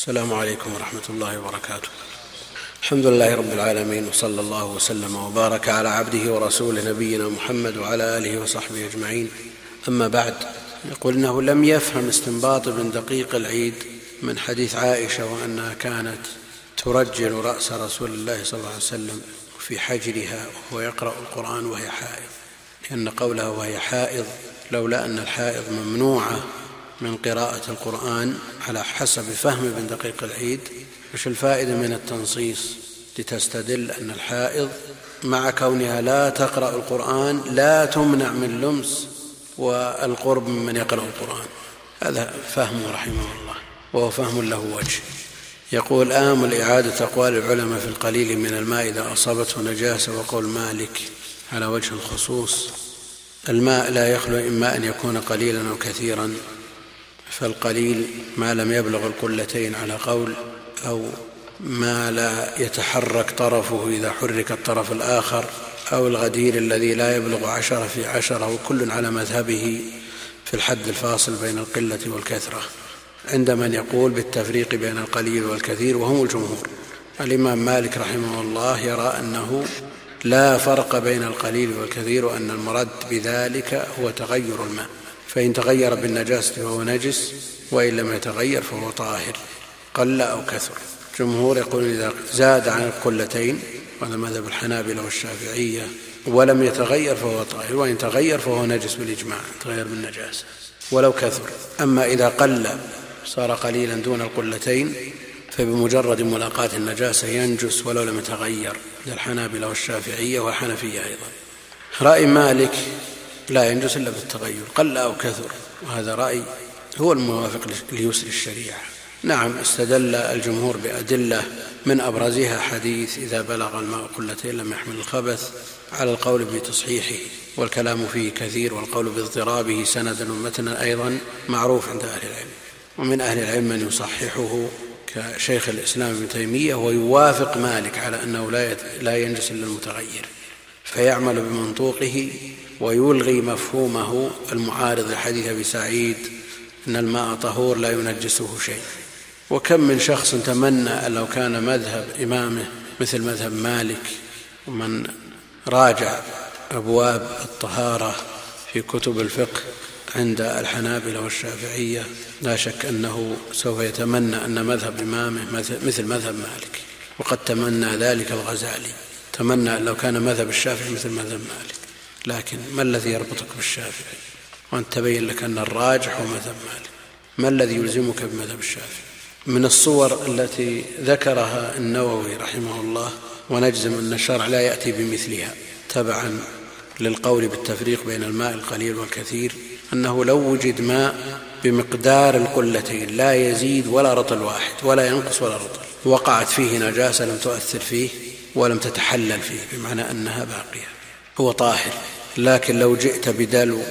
السلام عليكم ورحمة الله وبركاته. الحمد لله رب العالمين، وصلى الله وسلم وبارك على عبده ورسوله نبينا محمد وعلى آله وصحبه أجمعين. أما بعد، يقول إنه لم يفهم استنباط ابن دقيق العيد من حديث عائشة وأنها كانت ترجل رأس رسول الله صلى الله عليه وسلم في حجرها وهو يقرأ القرآن وهي حائض، لأن قولها وهي حائض لولا أن الحائض ممنوعة من قراءة القرآن على حسب فهم ابن دقيق العيد، وش الفائدة من التنصيص لتستدل أن الحائض مع كونها لا تقرأ القرآن لا تمنع من لمس والقرب ممن يقرأ القرآن؟ هذا فهمه رحمه الله، وهو فهم له وجه. يقول آمل إعادة أقوال العلماء في القليل من الماء إذا أصابته نجاسة، وقول مالك على وجه الخصوص. الماء لا يخلو إما أن يكون قليلا أو كثيرا، فالقليل ما لم يبلغ القلتين على قول، أو ما لا يتحرك طرفه إذا حرك الطرف الآخر، أو الغدير الذي لا يبلغ 10 في 10، وكل على مذهبه في الحد الفاصل بين القلة والكثرة، عند من يقول بالتفريق بين القليل والكثير وهم الجمهور. الإمام مالك رحمه الله يرى أنه لا فرق بين القليل والكثير، وأن المراد بذلك هو تغير الماء، فإن تغير بالنجاسة فهو نجس، وإن لم يتغير فهو طاهر قل أو كثر. جمهور يقول إذا زاد عن القلتين، وهذا مذهب الحنابلة والشافعية، ولم يتغير فهو طاهر، وإن تغير فهو نجس بالإجماع، تغير بالنجاسة ولو كثر. أما إذا قل صار قليلا دون القلتين فبمجرد ملاقاة النجاسة ينجس ولو لم يتغير، للحنابلة والشافعية والحنفية أيضا. رأي مالك لا ينجس إلا بالتغير قل أو كثر، وهذا رأي هو الموافق ليسر الشريعة. نعم، استدل الجمهور بأدلة من أبرزها حديث إذا بلغ الماء قلتين لم يحمل الخبث، على القول بتصحيحه والكلام فيه كثير، والقول باضطرابه سندا ومتنا أيضا معروف عند أهل العلم. ومن أهل العلم من يصححه كشيخ الإسلام ابن تيمية، ويوافق مالك على أنه لا ينجس إلا المتغير، فيعمل بمنطوقه ويلغي مفهومه المعارض لحديث أبي سعيد أن الماء طهور لا ينجسه شيء. وكم من شخص تمنى أن لو كان مذهب إمامه مثل مذهب مالك، ومن راجع أبواب الطهارة في كتب الفقه عند الحنابلة والشافعية لا شك أنه سوف يتمنى أن مذهب إمامه مثل مذهب مالك، وقد تمنى ذلك الغزالي، تمنى أن لو كان مذهب الشافعي مثل مذهب مالك. لكن ما الذي يربطك بالشافعي وأن تبين لك أن الراجح هو مذهب مالك؟ ما الذي يلزمك بمذهب الشافعي؟ من الصور التي ذكرها النووي رحمه الله، ونجزم أن الشرع لا يأتي بمثلها تبعا للقول بالتفريق بين الماء القليل والكثير، أنه لو وجد ماء بمقدار القلتين لا يزيد ولا رطل واحد ولا ينقص ولا رطل، وقعت فيه نجاسة لم تؤثر فيه ولم تتحلل فيه، بمعنى أنها باقية، هو طاهر. لكن لو جئت بدلو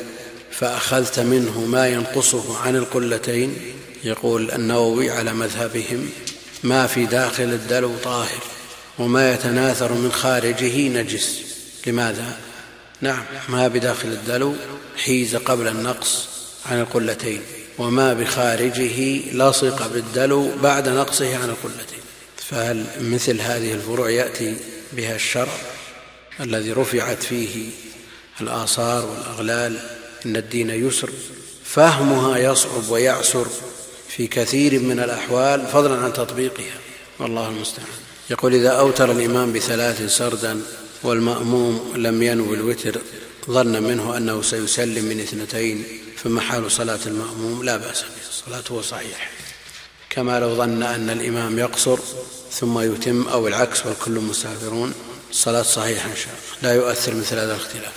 فأخذت منه ما ينقصه عن القلتين، يقول النووي على مذهبهم ما في داخل الدلو طاهر، وما يتناثر من خارجه نجس. لماذا؟ نعم، ما بداخل الدلو حيز قبل النقص عن القلتين، وما بخارجه لصق بالدلو بعد نقصه عن القلتين. فهل مثل هذه الفروع يأتي بها الشرع الذي رفعت فيه الآثار والأغلال؟ إن الدين يسر، فهمها يصعب ويعسر في كثير من الأحوال فضلا عن تطبيقها، والله المستعان. يقول إذا أوتر الإمام ب3 سردا والمأموم لم ينوي الوتر، ظن منه أنه سيسلم من 2، فمحال صلاة المأموم لا بأس به، صلاته صحيح، كما لو ظن أن الإمام يقصر ثم يتم، أو العكس والكل مسافرون، الصلاة صحيحة إن شاء الله، لا يؤثر مثل هذا الاختلاف.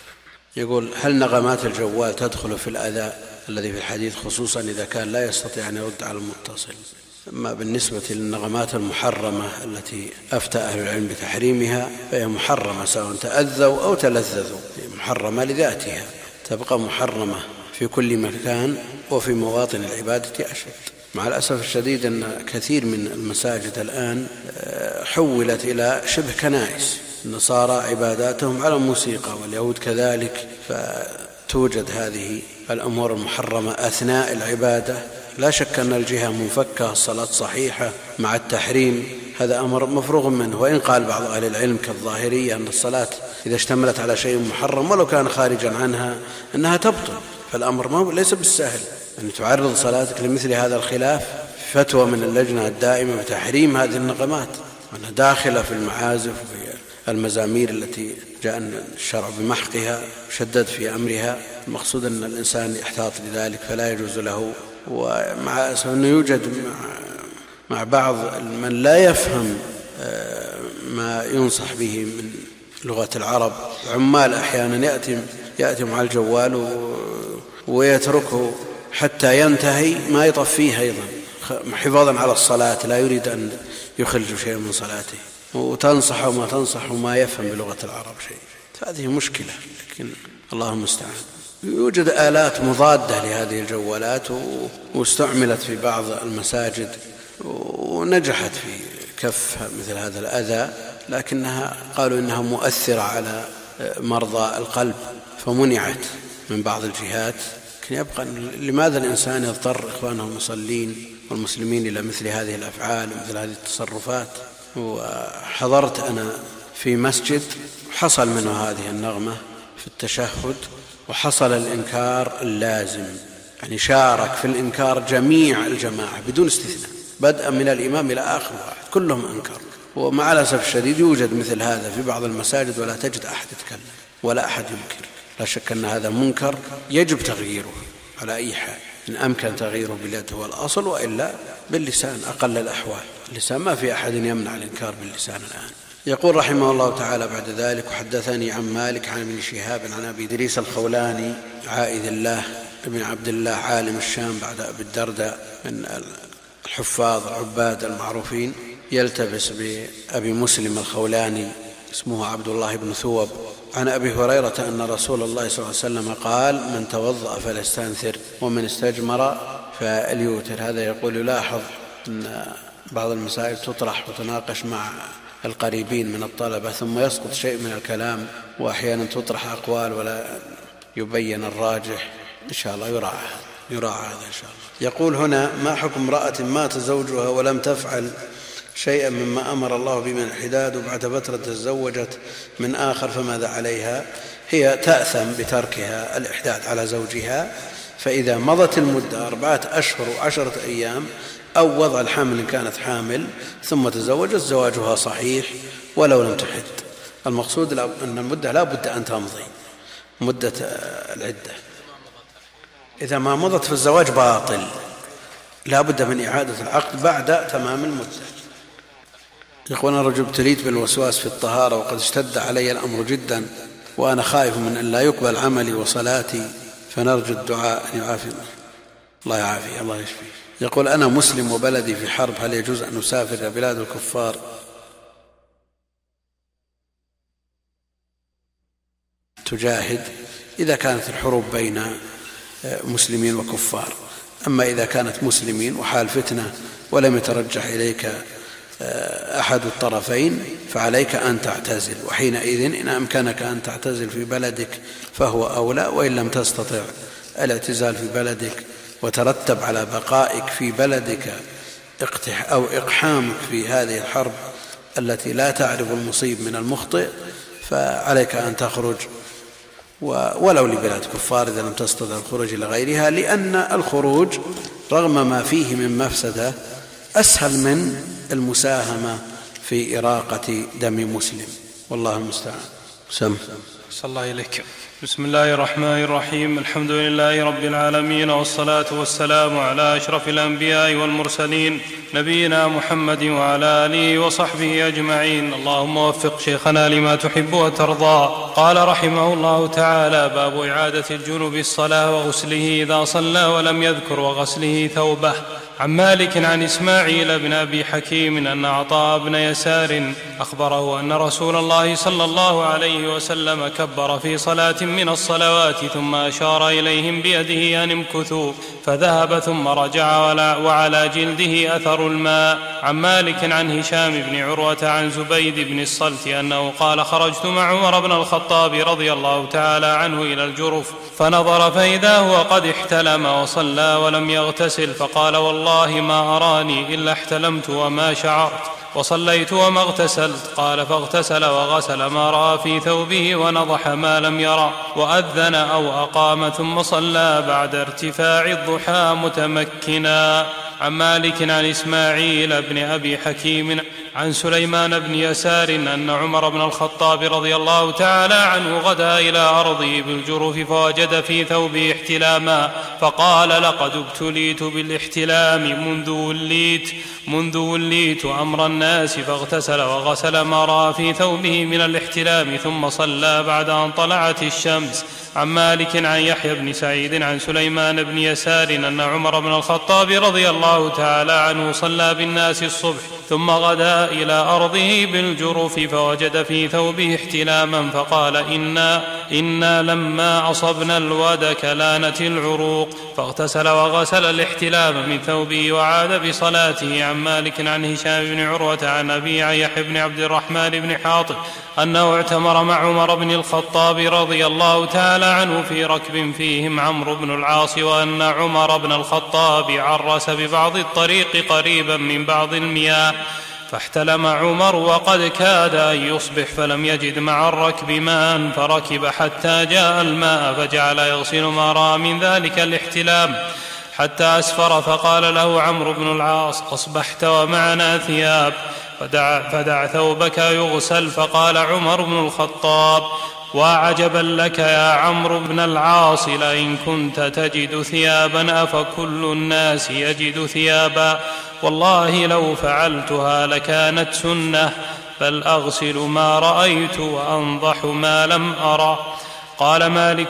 يقول هل نغمات الجوال تدخل في الأذى الذي في الحديث، خصوصا إذا كان لا يستطيع أن يرد على المتصل؟ أما بالنسبة للنغمات المحرمة التي أفتى أهل العلم بتحريمها فهي محرمة سواء تأذوا أو تلذذوا، محرمة لذاتها، تبقى محرمة في كل مكان وفي مواطن العبادة أشد. مع الأسف الشديد أن كثير من المساجد الآن حولت إلى شبه كنائس، النصارى عباداتهم على الموسيقى واليهود كذلك، فتوجد هذه الأمور المحرمة أثناء العبادة لا شك أن الجهة منفكة، الصلاة صحيحة مع التحريم، هذا أمر مفروغ منه. وإن قال بعض أهل العلم كالظاهرية أن الصلاة إذا اشتملت على شيء محرم ولو كان خارجا عنها أنها تبطل، فالأمر ليس بالسهل أن تعرض صلاتك لمثل هذا الخلاف. فتوى من اللجنة الدائمة بتحريم هذه النغمات، وأنها داخلة في المعازف وفي المزامير التي جاء الشرع بمحقها شدد في أمرها. المقصود أن الإنسان يحتاط لذلك، فلا يجوز له. ومع أنه يوجد مع بعض من لا يفهم ما ينصح به من لغة العرب، عمال أحيانا يأتي مع الجوال ويتركه حتى ينتهي ما يطفيه أيضا حفاظا على الصلاة، لا يريد أن يخرج شيء من صلاته، وتنصح وما تنصح وما يفهم بلغة العرب شيء. هذه مشكلة، لكن الله المستعان. يوجد آلات مضادة لهذه الجوالات واستعملت في بعض المساجد ونجحت في كف مثل هذا الأذى، لكنها قالوا إنها مؤثرة على مرضى القلب فمنعت من بعض الجهات. لكن يبقى لماذا الإنسان يضطر إخوانه المصلين والمسلمين إلى مثل هذه الأفعال ومثل هذه التصرفات؟ وحضرت أنا في مسجد حصل منه هذه النغمة في التشهد، وحصل الإنكار اللازم، يعني شارك في الإنكار جميع الجماعة بدون استثناء، بدءا من الإمام إلى آخر واحد كلهم أنكروا. ومع الأسف الشديد يوجد مثل هذا في بعض المساجد ولا تجد أحد يتكلم ولا أحد ينكر. لا شك أن هذا منكر يجب تغييره على أي حال، إن أمكن تغييره باليد هو الأصل، وإلا باللسان أقل الأحوال. اللسان ما في أحد يمنع الإنكار باللسان الآن. يقول رحمه الله تعالى بعد ذلك: وحدثني عن مالك عن ابن شهاب عن أبي إدريس الخولاني عائذ الله بن عبد الله عالم الشام بعد أبي الدرداء من الحفاظ العباد المعروفين، يلتبس بأبي مسلم الخولاني اسمه عبد الله بن ثوب، عن أبي هريرة أن رسول الله صلى الله عليه وسلم قال: من توضأ فليستنثر ومن استجمر فليوتر. هذا يقول يلاحظ أن بعض المسائل تطرح وتناقش مع القريبين من الطلبة ثم يسقط شيء من الكلام، وأحيانا تطرح أقوال ولا يبين الراجح. إن شاء الله يراعى هذا إن شاء الله. يقول هنا: ما حكم امرأة مات زوجها ولم تفعل شيئا مما أمر الله به من الحداد وبعد فترة تزوجت من آخر، فماذا عليها؟ هي تأثم بتركها الإحداد على زوجها، فإذا مضت المدة 4 أشهر و10 أيام أو وضع الحمل إن كانت حامل ثم تزوجت زواجها صحيح ولو لم تحد. المقصود أن المدة لا بد أن تمضي مدة العدة. إذا ما مضت في الزواج باطل، لا بد من إعادة العقد بعد تمام المدة. يقول: أنا رجل ابتليت بالوسواس في الطهارة وقد اشتد علي الأمر جدا، وأنا خائف من أن لا يقبل عملي وصلاتي، فنرجو الدعاء أن يعافي الله. يعافي الله يشفي. يقول: أنا مسلم وبلدي في حرب، هل يجوز أن نسافر إلى بلاد الكفار؟ تجاهد إذا كانت الحروب بين مسلمين وكفار. أما إذا كانت مسلمين وحال فتنة ولم يترجح إليك أحد الطرفين فعليك أن تعتزل، وحينئذ إن أمكنك أن تعتزل في بلدك فهو أولى، وإن لم تستطع الاعتزال في بلدك وترتب على بقائك في بلدك أو إقحامك في هذه الحرب التي لا تعرف المصيب من المخطئ، فعليك أن تخرج ولو لبلاد كفار إذا لم تستطع الخروج إلى غيرها، لأن الخروج رغم ما فيه من مفسدة أسهل من المساهمة في إراقة دم مسلم، والله المستعان. سم. صلى الله إليك. بسم الله الرحمن الرحيم. الحمد لله رب العالمين، والصلاة والسلام على أشرف الأنبياء والمرسلين نبينا محمد وعلى آله وصحبه أجمعين. اللهم وفق شيخنا لما تحب وترضى. قال رحمه الله تعالى: باب إعادة الجنب الصلاة وغسله إذا صلى ولم يذكر، وغسله ثوبه. عن مالك عن إسماعيل بن أبي حكيم أن عطاء بن يسار أخبره أن رسول الله صلى الله عليه وسلم كبر في صلاة من الصلوات ثم أشار إليهم بيده أن امكثوا فذهب ثم رجع وعلى جلده أثر الماء. عن مالك عن هشام بن عروة عن زبيد بن الصلت أنه قال خرجت مع عمر بن الخطاب رضي الله تعالى عنه إلى الجرف فنظر فإذا هو قد احتلم وصلى ولم يغتسل فقال والله ما أراني إلا احتلمت وما شعرت وصليت وما اغتسلت. قال فاغتسل وغسل ما رأى في ثوبه ونضح ما لم يرى وأذن أو أقام ثم صلى بعد ارتفاع الضحى متمكنا. عن مالك عن إسماعيل بن أبي حكيم عن سليمان بن يسار أن عمر بن الخطاب رضي الله تعالى عنه غدا إلى أرضه بالجرف فوجد في ثوبه احتلاما فقال لقد ابتليت بالاحتلام منذ وليت أمر الناس فاغتسل وغسل ما رأى في ثوبه من الاحتلام ثم صلى بعد أن طلعت الشمس. عن مالك عن يحيى بن سعيد عن سليمان بن يسار أن عمر بن الخطاب رضي الله تعالى عنه صلى بالناس الصبح ثم غدا إلى أرضه بالجرف فوجد في ثوبه احتلاما فقال إنا لما أصبنا الودك لانت العروق فاغتسل وغسل الاحتلام من ثوبه وعاد بصلاته. عن مالك عن هشام بن عروة عن أبي عن يحيى بن عبد الرحمن بن حاطب أنه اعتمر مع عمر بن الخطاب رضي الله تعالى عنه في ركب فيهم عمرو بن العاص وأن عمر بن الخطاب عرس ببعض الطريق قريبا من بعض المياه فاحتلم عمر وقد كاد أن يصبح فلم يجد مع الركب ماء فركب حتى جاء الماء فجعل يغسل ما رأى من ذلك الاحتلام حتى أسفر فقال له عمرو بن العاص أصبحت ومعنا ثياب فدع ثوبك يغسل. فقال عمر بن الخطاب وعجبا لك يا عمرو بن العاص لئن كنت تجد ثيابا أفكل الناس يجد ثيابا والله لو فعلتها لكانت سنة بل أغسل ما رأيت وأنضح ما لم أرى. قال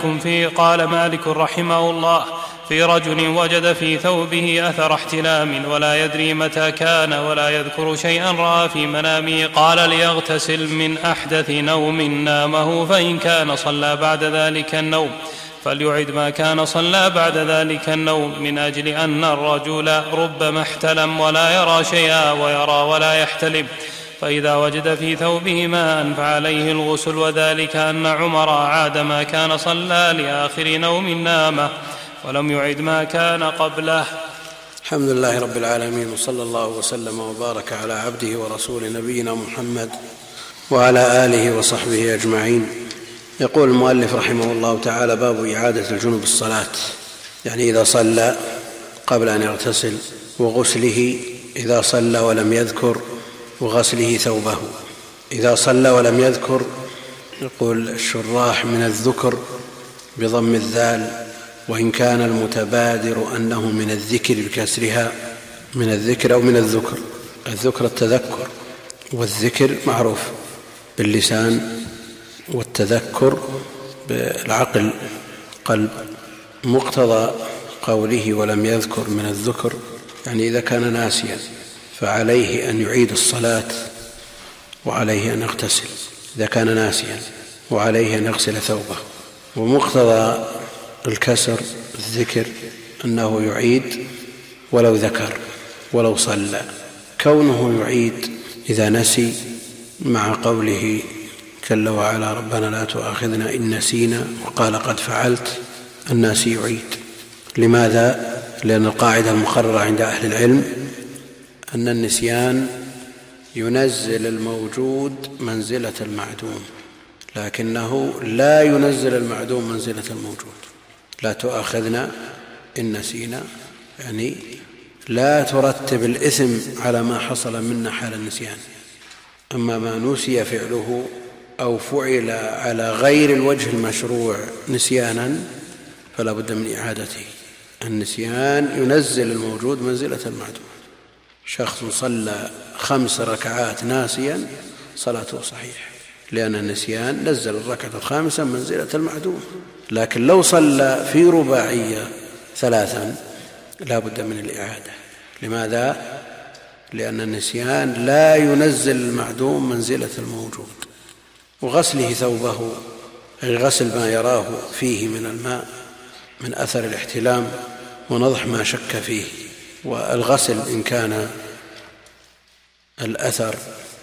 مالك رحمه الله في رجل وجد في ثوبه أثر احتلام ولا يدري متى كان ولا يذكر شيئا رأى في منامه قال ليغتسل من أحدث نوم نامه فإن كان صلى بعد ذلك النوم فليعد ما كان صلى بعد ذلك النوم من أجل أن الرجل ربما احتلم ولا يرى شيئا ويرى ولا يحتلم فإذا وجد في ثوبه ماء فعليه الغسل وذلك أن عمر عاد ما كان صلى لآخر نوم نامه ولم يعد ما كان قبله. الحمد لله رب العالمين وصلى الله وسلم وبارك على عبده ورسول نبينا محمد وعلى آله وصحبه أجمعين. يقول المؤلف رحمه الله تعالى باب إعادة الجنوب الصلاة، يعني إذا صلى قبل أن يغتسل وغسله إذا صلى ولم يذكر وغسله ثوبه. إذا صلى ولم يذكر يقول الشراح من الذكر بضم الذال وإن كان المتبادر أنه من الذكر بكسرها من الذكر أو من الذكر. الذكر التذكر والذكر معروف باللسان والتذكر بالعقل قلب. مقتضى قوله ولم يذكر من الذكر يعني إذا كان ناسيا فعليه أن يعيد الصلاة وعليه أن يغتسل إذا كان ناسيا وعليه أن يغسل ثوبه. ومقتضى الكسر الذكر أنه يعيد ولو ذكر ولو صلى. كونه يعيد إذا نسي مع قوله جل وعلا ربنا لا تؤاخذنا إن نسينا وقال قد فعلت الناس يعيد. لماذا؟ لأن القاعدة المقررة عند أهل العلم أن النسيان ينزل الموجود منزلة المعدوم لكنه لا ينزل المعدوم منزلة الموجود. لا تؤاخذنا إن نسينا يعني لا ترتب الإثم على ما حصل منا حال النسيان. أما ما نسي فعله أو فعل على غير الوجه المشروع نسيانا فلا بد من إعادته. النسيان ينزل الموجود منزلة المعدوم. شخص صلى 5 ركعات ناسيا صلاته صحيح لأن النسيان نزل الركعة الخامسة منزلة المعدوم. لكن لو صلى في رباعية 3 لا بد من الإعادة لماذا؟ لأن النسيان لا ينزل المعدوم منزلة الموجود. وغسله ثوبه، أي غسل ما يراه فيه من الماء من أثر الاحتلام ونضح ما شك فيه. والغسل إن كان الأثر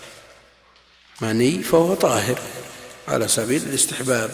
مني فهو طاهر على سبيل الاستحباب،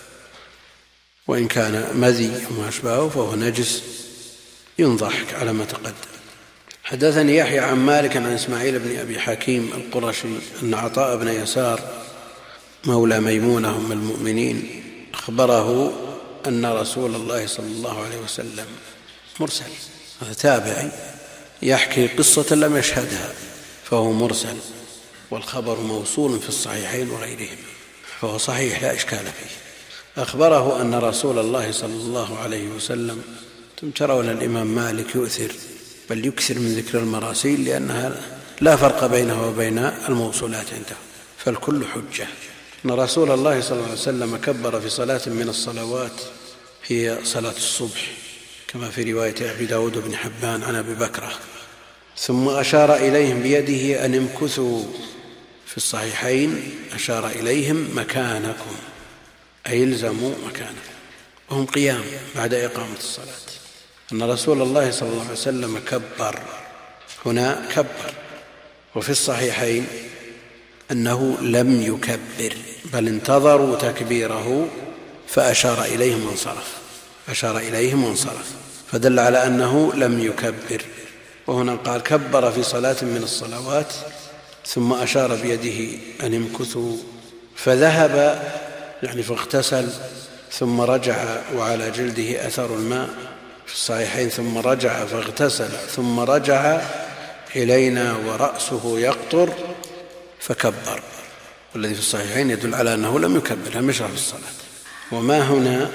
وإن كان مذي وما أشبهه فهو نجس ينضح على ما تقدم. حدثني يحيى عن مالك عن إسماعيل بن أبي حكيم القرشي أن عطاء بن يسار مولى ميمونة أم المؤمنين أخبره أن رسول الله صلى الله عليه وسلم مرسل، هذا تابعي يحكي قصة لم يشهدها فهو مرسل، والخبر موصول في الصحيحين وغيرهم فهو صحيح لا إشكال فيه. أخبره أن رسول الله صلى الله عليه وسلم، ترون الإمام مالك يؤثر بل يكثر من ذكر المراسيل لأنها لا فرق بينها وبين الموصولات عنده فالكل حجة. أن رسول الله صلى الله عليه وسلم كبر في صلاة من الصلوات هي صلاة الصبح كما في رواية أبي داود بن حبان عن أبي بكرة، ثم أشار إليهم بيده أن امكثوا، في الصحيحين أشار إليهم مكانكم أي الزموا مكانكم، وهم قيام بعد إقامة الصلاة. أن رسول الله صلى الله عليه وسلم كبر، هنا كبر. وفي الصحيحين أنه لم يكبر بل انتظروا تكبيره فأشار إليهم وانصرف، أشار إليهم وانصرف، فدل على أنه لم يكبر. وهنا قال كبر في صلاة من الصلوات ثم أشار بيده أن امكثوا، فذهب يعني فاغتسل ثم رجع وعلى جلده أثر الماء في الصحيحين، ثم رجع فاغتسل ثم رجع إلينا ورأسه يقطر فكبر، والذي في الصحيحين يدل على أنه لم يكبر، لم يشرع في الصلاة. وما هنا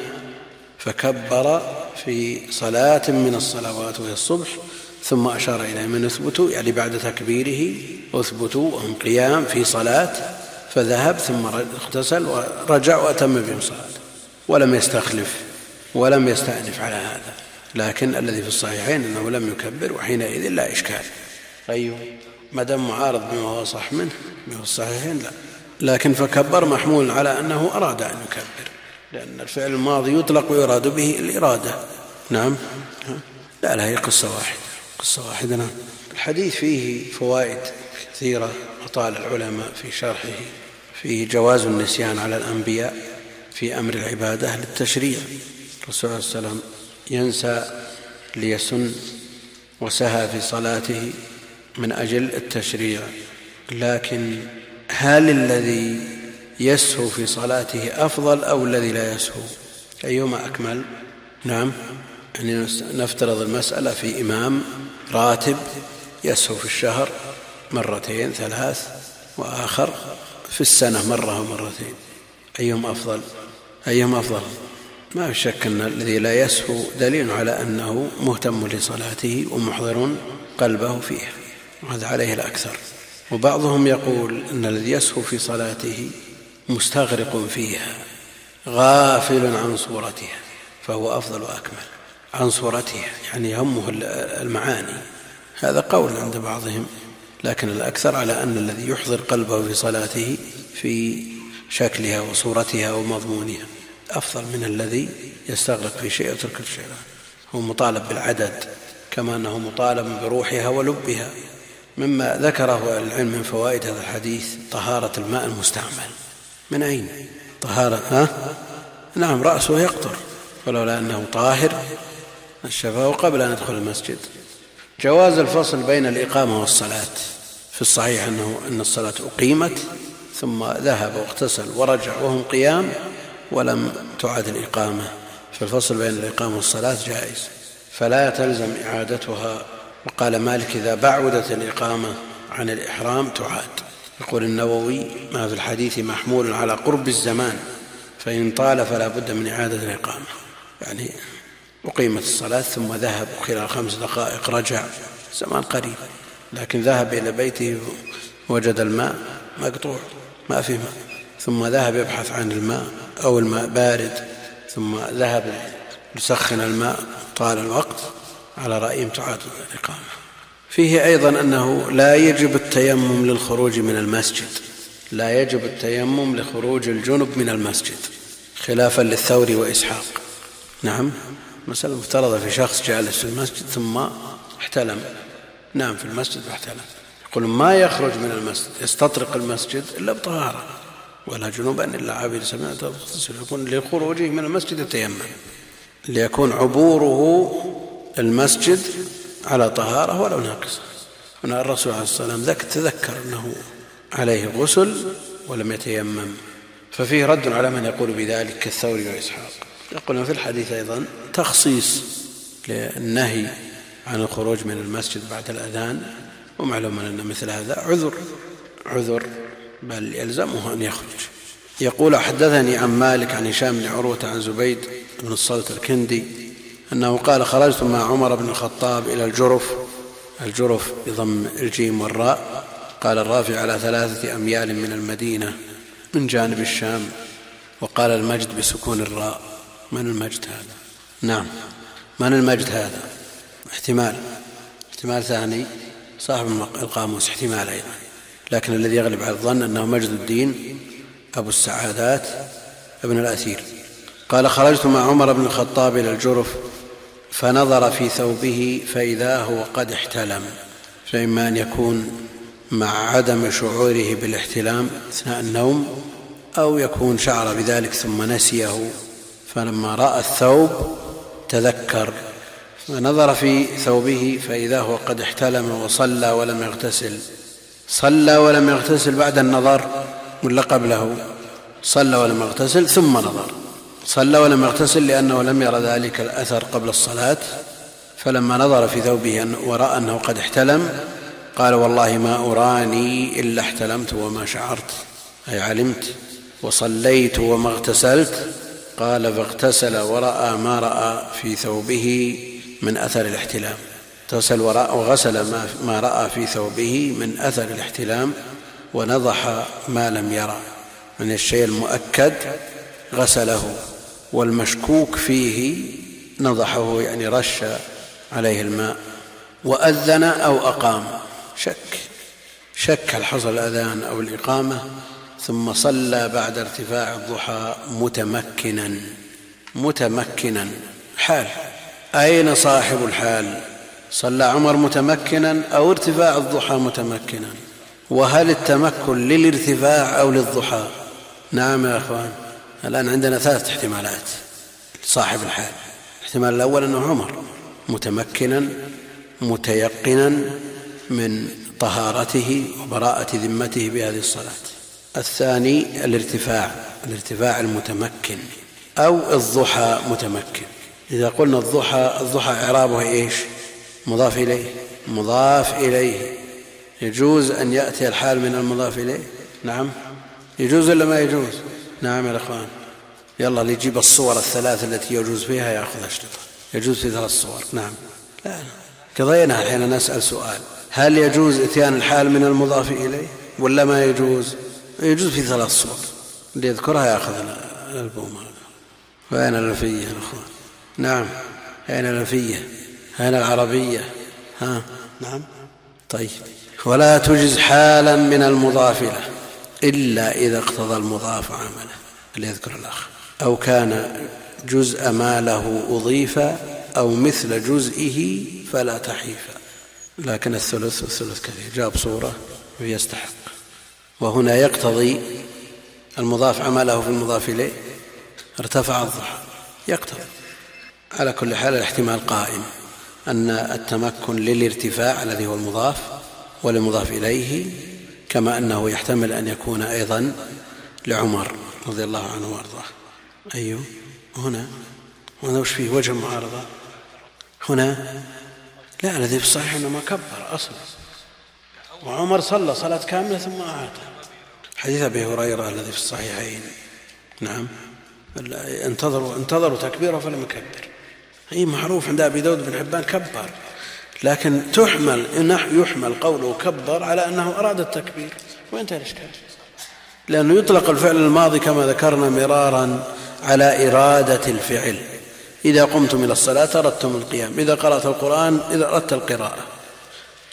فكبر في صلاة من الصلوات وهي الصبح ثم أشار إلى من اثبتوا، يعني بعد تكبيره اثبتوا وهم قيام في صلاة، فذهب ثم اغتسل ورجع وأتم بهم صلاة ولم يستخلف ولم يستأنف على هذا. لكن الذي في الصحيحين أنه لم يكبر، وحينئذ لا إشكال. أيوه ما دام معارض بما هو صح منه بما هو الصحيحين لا، لكن فكبر محمول على أنه أراد أن يكبر، لأن الفعل الماضي يطلق ويراد به الإرادة. نعم لا هي قصة واحدة. نعم. الحديث فيه فوائد كثيرة أطال العلماء في شرحه، فيه جواز النسيان على الأنبياء في أمر العبادة للتشريع. الرسول عليه السلام ينسى ليسن وسهى في صلاته من أجل التشريع، لكن هل الذي يسهو في صلاته أفضل أو الذي لا يسهو؟ أيهما أكمل؟ نعم يعني نفترض المسألة في إمام راتب يسهو في الشهر مرتين 3 وآخر في السنة مرة ومرتين، أيهم أفضل؟ ما في شك أن الذي لا يسهو دليل على أنه مهتم لصلاته ومحضر قلبه فيها، وهذا عليه الأكثر. وبعضهم يقول أن الذي يسهو في صلاته مستغرق فيها غافل عن صورتها فهو أفضل وأكمل، عن صورتها يعني يهمه المعاني، هذا قول عند بعضهم، لكن الأكثر على أن الذي يحضر قلبه في صلاته في شكلها وصورتها ومضمونها أفضل من الذي يستغرق في شيء وترك الشيء. هو مطالب بالعدد كما أنه مطالب بروحها ولبها. مما ذكره العلم من فوائد هذا الحديث طهارة الماء المستعمل. من أين طهارة؟ نعم رأسه يقطر، ولولا أنه طاهر الشفاه قبل أن يدخل المسجد. جواز الفصل بين الإقامة والصلاة، في الصحيح أن الصلاة أقيمت ثم ذهب واغتسل ورجع وهم قيام ولم تعاد الإقامة، فالفصل بين الإقامة والصلاة جائز فلا تلزم إعادتها. وقال مالك إذا بعدت الإقامة عن الإحرام تعاد. يقول النووي ما في الحديث محمول على قرب الزمان، فإن طال فلا بد من إعادة الإقامة، يعني أقيمت الصلاة ثم ذهب خلال 5 دقائق رجع زمان قريب، لكن ذهب إلى بيته وجد الماء مقطوع ما في ماء، ثم ذهب يبحث عن الماء أو الماء بارد، ثم ذهب يسخن الماء طال الوقت، على رأيهم تعاد الإقامة. فيه أيضا أنه لا يجب التيمم للخروج من المسجد، لا يجب التيمم لخروج الجنب من المسجد، خلافا للثوري وإسحاق. نعم، مسألة مفترضة في شخص جالس في المسجد ثم احتلم، نام في المسجد واحتلم، يقول ما يخرج من المسجد يستطرق المسجد إلا بطهارة، ولا جنوبا إلا عابر سبيل تغتسل، يكون لخروجه من المسجد يتيمم، ليكون عبوره المسجد على طهارة ولو ناقصة. هنا الرسول عليه الصلاة والسلام تذكر أنه عليه غسل ولم يتيمم، ففيه رد على من يقول بذلك كالثوري وإسحاق. يقولون في الحديث أيضا تخصيص للنهي عن الخروج من المسجد بعد الأذان، ومعلوم أن مثل هذا عذر بل يلزمه أن يخرج. يقول حدثني عن مالك عن هشام بن عروة عن زبيد بن الصلت الكندي أنه قال خرجت مع عمر بن الخطاب إلى الجرف بضم الجيم والراء، قال الرافع على 3 أميال من المدينة من جانب الشام، وقال المجد بسكون الراء. من المجد هذا؟ نعم، من المجد هذا؟ احتمال ثاني، صاحب القاموس احتمال أيضا، لكن الذي يغلب على الظن أنه مجد الدين أبو السعادات ابن الأثير. قال خرجت مع عمر بن الخطاب إلى الجرف فنظر في ثوبه فإذا هو قد احتلم، فإما أن يكون مع عدم شعوره بالاحتلام أثناء النوم، أو يكون شعر بذلك ثم نسيه، فلما رأى الثوب تذكر، فنظر في ثوبه فإذا هو قد احتلم وصلى ولم يغتسل. صلى ولم يغتسل بعد النظر ولا قبله؟ صلى ولم يغتسل ثم نظر. صلى ولم يغتسل لأنه لم يرى ذلك الأثر قبل الصلاة، فلما نظر في ثوبه ورأى أنه قد احتلم قال والله ما أراني إلا احتلمت وما شعرت، أي علمت. وصليت وما اغتسلت، قال فاغتسل ورأى ما رأى في ثوبه من أثر الاحتلام، اغتسل وغسل ما رأى في ثوبه من أثر الاحتلام، ونضح ما لم يرى من الشيء المؤكد غسله، والمشكوك فيه نضحه، يعني رش عليه الماء. وأذن أو أقام، شك هل حصل الأذان أو الإقامة، ثم صلى بعد ارتفاع الضحى متمكنا. حال، أين صاحب الحال؟ صلى عمر متمكنا أو ارتفاع الضحى متمكنا؟ وهل التمكن للارتفاع أو للضحى؟ نعم يا أخوان، الآن عندنا 3 احتمالات صاحب الحال. الاحتمال الأول أنه عمر متمكنا متيقنا من طهارته وبراءة ذمته بهذه الصلاة. الثاني الارتفاع المتمكن، أو الضحى متمكن. إذا قلنا الضحى إعرابه إيش؟ مضاف إليه. يجوز أن يأتي الحال من المضاف إليه؟ نعم، يجوز ولا ما يجوز؟ نعم يا أخوان، يلا اللي يجيب الصور ال3 التي يجوز فيها يأخذ أشرطة. يجوز في 3 صور. نعم، لا قضينا حين نسأل سؤال، هل يجوز إتيان الحال من المضاف إليه ولا ما يجوز؟ يجوز في 3 صور، اللي يذكرها يأخذ الألبوم. وأين الألفية يا أخوان؟ نعم، أين الألفية؟ أين العربية؟ نعم، طيب. ولا تجز حالا من المضاف له إلا إذا اقتضى المضاف عمله، اللي يذكر الأخ، أو كان جزء ما له أضيف أو مثل جزئه فلا تحيف. لكن الثلث كثير، جاب صورة ويستحق. وهنا يقتضي المضاف عمله في المضاف إليه، ارتفع الضحى، يقتضي. على كل حال الاحتمال قائم أن التمكن للارتفاع الذي هو المضاف والمضاف إليه، كما أنه يحتمل أن يكون أيضا لعمر رضي الله عنه وارضاه. أيوه، هنا وش فيه وجه معارضة هنا؟ لا، الذي في الصحيح أنه ما كبر أصلا، وعمر صلى صلاة كاملة ثم أعاد. حديث أبي هريرة الذي في الصحيحين، نعم، انتظروا تكبيره فلم يكبر. أي معروف عند أبي داود بن حبان كبر، لكن يحمل قوله كبر على أنه أراد التكبير، وانتهى الإشكال، لأنه يطلق الفعل الماضي كما ذكرنا مرارا على إرادة الفعل. إذا قمتم إلى الصلاة أردتم القيام، إذا قرأت القرآن إذا أردت القراءة،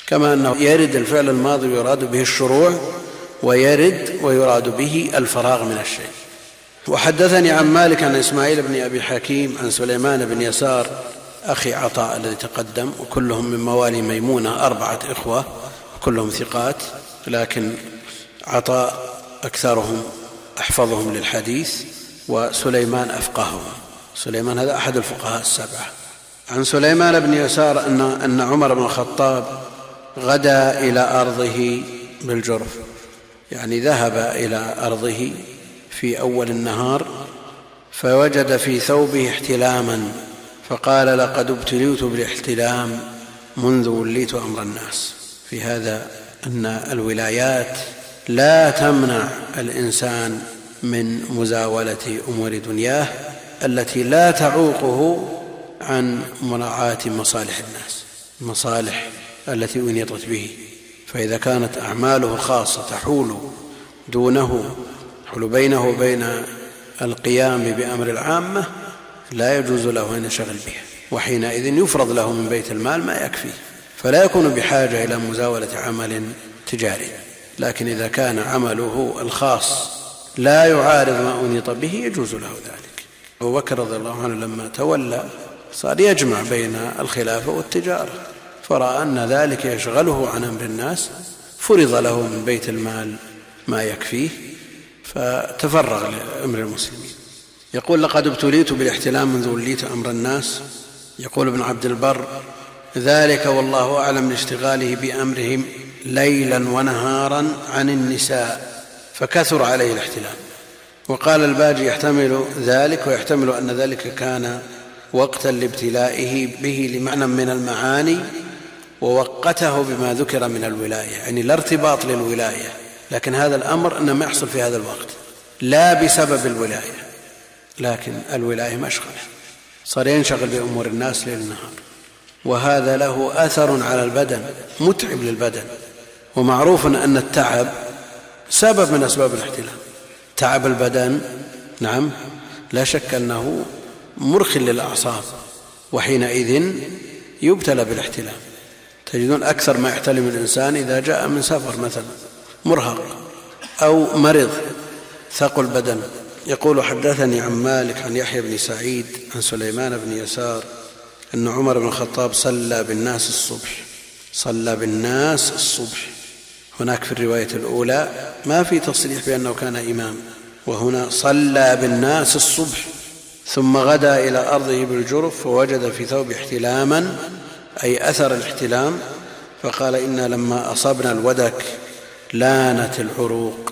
كما أنه يرد الفعل الماضي ويراد به الشروع، ويرد ويراد به الفراغ من الشيء. وحدثني عن مالك عن إسماعيل بن أبي حكيم عن سليمان بن يسار أخي عطاء الذي تقدم، وكلهم من موالي ميمونة، 4 إخوة كلهم ثقات، لكن عطاء أكثرهم أحفظهم للحديث، وسليمان أفقههم. سليمان هذا أحد الفقهاء 7. عن سليمان بن يسار أن عمر بن الخطاب غدا إلى أرضه بالجرف، يعني ذهب إلى أرضه في أول النهار فوجد في ثوبه احتلاما، فقال: لقد ابتليت بالاحتلام منذ وليت أمر الناس. في هذا أن الولايات لا تمنع الإنسان من مزاولة أمور دنياه التي لا تعوقه عن مراعاة مصالح الناس، المصالح التي أنيطت به. فإذا كانت أعماله الخاصة تحول دونه، تحول بينه وبين القيام بأمر العامة، لا يجوز له أن يشغل بها، وحينئذ يفرض له من بيت المال ما يكفيه، فلا يكون بحاجة إلى مزاولة عمل تجاري. لكن إذا كان عمله الخاص لا يعارض ما أنيط به يجوز له ذلك. أبو بكر رضي الله عنه لما تولى صار يجمع بين الخلافة والتجارة، فرأى أن ذلك يشغله عن أمر الناس، فرض له من بيت المال ما يكفيه، فتفرغ لأمر المسلمين. يقول: لقد ابتليت بالاحتلام منذ وليت أمر الناس. يقول ابن عبد البر: ذلك والله أعلم لاشتغاله بأمرهم ليلا ونهارا عن النساء فكثر عليه الاحتلام. وقال الباجي: يحتمل ذلك، ويحتمل أن ذلك كان وقتا لابتلائه به لمعنى من المعاني، ووقته بما ذكر من الولاية، يعني لا ارتباط للولاية، لكن هذا الأمر إنما يحصل في هذا الوقت لا بسبب الولاية، لكن الولاية مشغلة، صار ينشغل بأمور الناس ليل نهار، وهذا له أثر على البدن، متعب للبدن. ومعروف أن التعب سبب من أسباب الاحتلام، تعب البدن نعم لا شك أنه مرخي للأعصاب، وحينئذ يبتلى بالاحتلام. تجدون أكثر ما يحتلم الإنسان إذا جاء من سفر مثلا مرهق أو مرض ثقل بدن. يقول: حدثني عن مالك عن يحيى بن سعيد عن سليمان بن يسار أن عمر بن الخطاب صلى بالناس الصبح. صلى بالناس الصبح، هناك في الرواية الأولى ما في تصريح بأنه كان إمام، وهنا صلى بالناس الصبح، ثم غدا إلى أرضه بالجرف فوجد في ثوب احتلاما، أي أثر الاحتلام، فقال: إنا لما أصبنا الودك لانت العروق،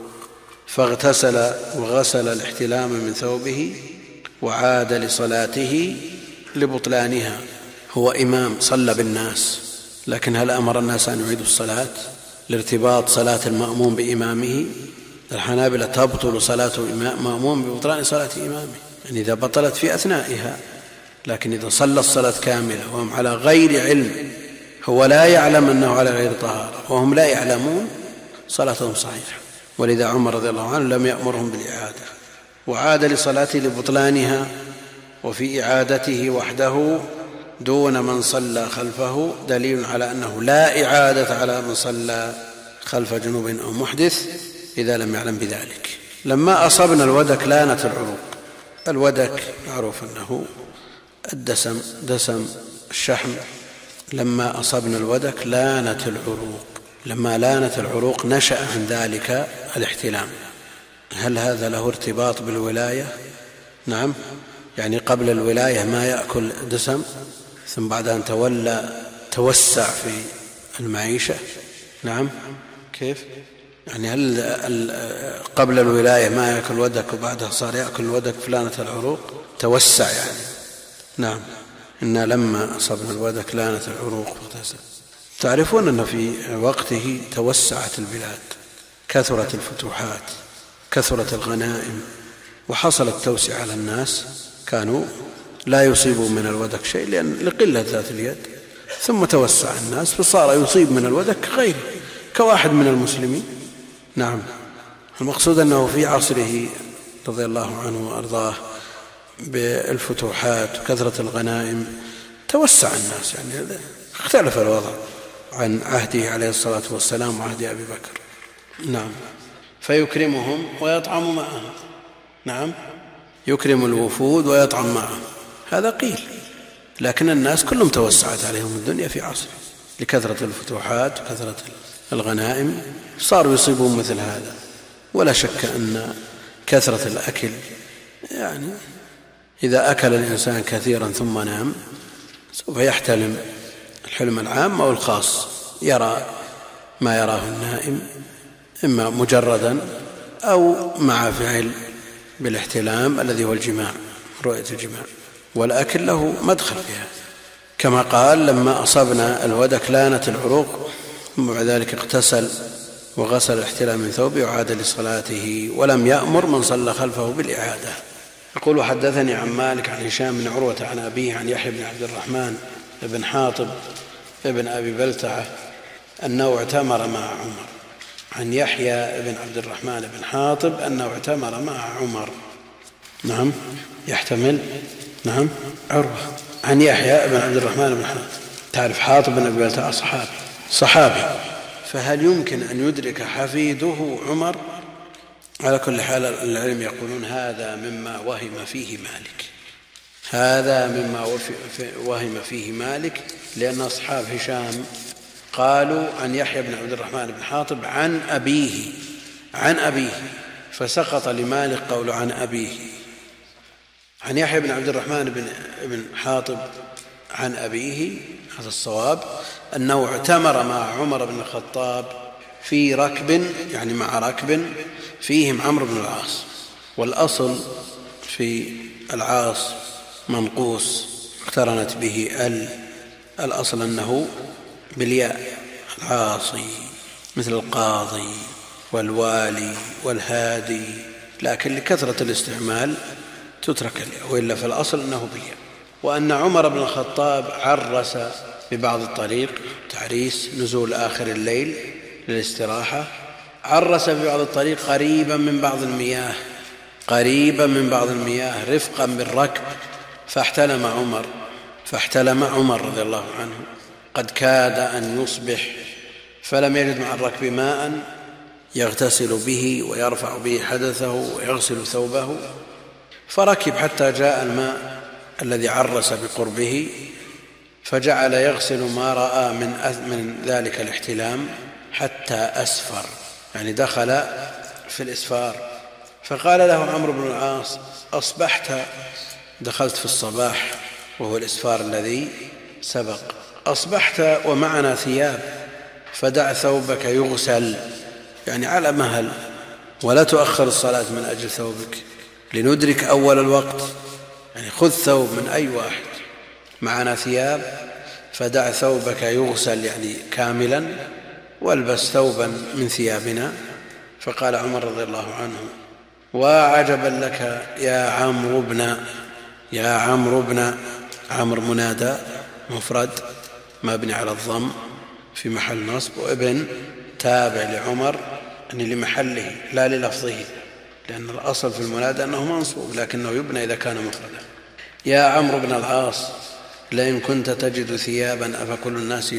فاغتسل وغسل الاحتلام من ثوبه وعاد لصلاته لبطلانها. هو إمام صلى بالناس، لكن هل أمر الناس أن يعيدوا الصلاة لارتباط صلاة المأموم بإمامه؟ الحنابلة تبطل صلاة مأموم ببطلان صلاة إمامه، يعني إذا بطلت في أثنائها، لكن إذا صلى الصلاة كاملة وهم على غير علم، هو لا يعلم أنه على غير طهارة وهم لا يعلمون، صلاتهم صحيحة. ولذا عمر رضي الله عنه لم يأمرهم بالإعادة، وعاد لصلاته لبطلانها، وفي إعادته وحده دون من صلى خلفه دليل على أنه لا إعادة على من صلى خلف جنوب أو محدث إذا لم يعلم بذلك. لما أصبنا الودك لانت العروق. الودك معروف أنه الدسم، دسم الشحم. لما أصبنا الودك لانت العروق، لما لانت العروق نشأ عن ذلك الاحتلام. هل هذا له ارتباط بالولاية؟ نعم، يعني قبل الولاية ما يأكل دسم، ثم بعد أن تولى توسع في المعيشة. نعم، كيف؟ يعني هل قبل الولاية ما يأكل ودك وبعدها صار يأكل الودك فلانة العروق؟ توسع يعني. نعم، إنا لما أصبنا الودك لانت العروق واغتسل. تعرفون أن في وقته توسعت البلاد، كثرت الفتوحات، كثرت الغنائم، وحصلت توسعة على الناس، كانوا لا يصيبوا من الودك شيء لقلة ذات اليد، ثم توسع الناس فصار يصيب من الودك غيره كواحد من المسلمين. نعم، المقصود أنه في عصره رضي الله عنه وأرضاه بالفتوحات وكثرة الغنائم توسع الناس، يعني اختلف الوضع، عن عهده عليه الصلاة والسلام وعهد أبي بكر. نعم. فيكرمهم ويطعم معهم. نعم، يكرم الوفود ويطعم معهم، هذا قيل، لكن الناس كلهم توسعت عليهم الدنيا في عصره لكثرة الفتوحات وكثرة الغنائم، صاروا يصيبون مثل هذا. ولا شك أن كثرة الأكل، يعني إذا أكل الإنسان كثيرا ثم نام سوف يحتلم الحلم العام أو الخاص، يرى ما يراه النائم إما مجردا أو مع فعل بالاحتلام الذي هو الجماع، رؤية الجماع. والأكل له مدخل في هذا، كما قال لما أصبنا الودك لانت العروق، ثم بعد ذلك اغتسل وغسل الاحتلام من ثوبه وعاد لصلاته، ولم يأمر من صلى خلفه بالإعادة. يقول حدثني عن مالك عن هشام بن عروة عن أبيه عن يحيى بن عبد الرحمن بن حاطب ابن أبي بلتعة أنه اعتمر مع عمر. عن يحيى بن عبد الرحمن بن حاطب أنه اعتمر مع عمر. نعم، يحتمل. نعم، عروة عن يحيى بن عبد الرحمن بن حاطب. تعرف حاطب بن أبي بلتعة صحابي، فهل يمكن أن يدرك حفيده عمر؟ على كل حال العلم يقولون هذا مما وهم فيه مالك، هذا مما وهم فيه مالك، لأن أصحاب هشام قالوا عن يحيى بن عبد الرحمن بن حاطب عن أبيه فسقط لمالك قول عن أبيه. عن يحيى بن عبد الرحمن بن حاطب عن أبيه، هذا الصواب، أنه اعتمر مع عمر بن الخطاب في ركب، يعني مع ركب فيهم عمرو بن العاص، والأصل في العاص منقوص اقترنت به الأصل أنه بالياء، العاصي مثل القاضي والوالي والهادي، لكن لكثرة الاستعمال تترك الياء، وإلا في الأصل أنه بالياء. وأن عمر بن الخطاب عرس ببعض الطريق، تعريس نزول آخر الليل للاستراحة، عرس ببعض الطريق قريبا من بعض المياه رفقا بالركب، فاحتلم عمر رضي الله عنه، قد كاد أن يصبح، فلم يجد مع الركب ماء يغتسل به ويرفع به حدثه ويغسل ثوبه، فركب حتى جاء الماء الذي عرس بقربه، فجعل يغسل ما رأى من ذلك الاحتلام حتى أسفر، يعني دخل في الإسفار. فقال له عمرو بن العاص: أصبحت، دخلت في الصباح وهو الإسفار الذي سبق، أصبحت ومعنا ثياب، فدع ثوبك يغسل، يعني على مهل، ولا تؤخر الصلاة من أجل ثوبك لندرك أول الوقت، يعني خذ ثوب من أي واحد، معنا ثياب، فدع ثوبك يغسل يعني كاملا، والبس ثوبا من ثيابنا. فقال عمر رضي الله عنه: وعجبا لك يا عمرو بن عمرو منادى مفرد مبني على الضم في محل نصب، وابن تابع لعمر يعني لمحله لا للفظه، لأن الأصل في المنادى أنه منصوب لكنه يبنى إذا كان مفردا. يا عمرو بن العاص لئن كنت تجد ثيابا أفكل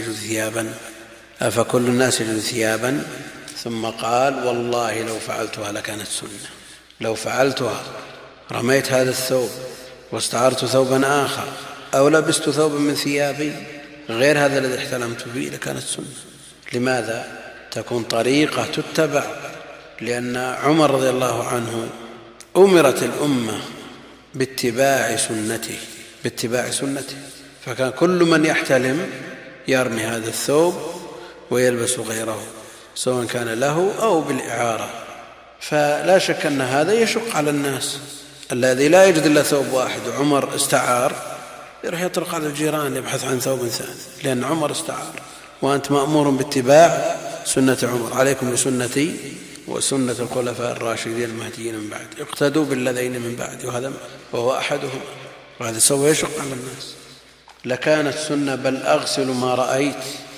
الناس يجد ثيابا؟ ثم قال: والله لو فعلتها لكانت سنة، لو فعلتها رميت هذا الثوب واستعرت ثوبا آخر أو لبست ثوبا من ثيابي غير هذا الذي احتلمت به لكانت سنة. لماذا؟ تكون طريقة تتبع، لأن عمر رضي الله عنه أمرت الأمة باتباع سنته، فكان كل من يحتلم يرمي هذا الثوب ويلبس غيره، سواء كان له أو بالإعارة. فلا شك أن هذا يشق على الناس، الذي لا يجد إلا ثوب واحد وعمر استعار يروح يطرق على الجيران يبحث عن ثوب ثاني، لأن عمر استعار، وأنت مأمور باتباع سنة عمر. عليكم بسنتي وسنة الخلفاء الراشدين المهديين من بعد، اقتدوا بالذين من بعد، وهو أحدهم، وهذا سوف يشق على الناس. لكانت سنة، بل أغسل ما رأيت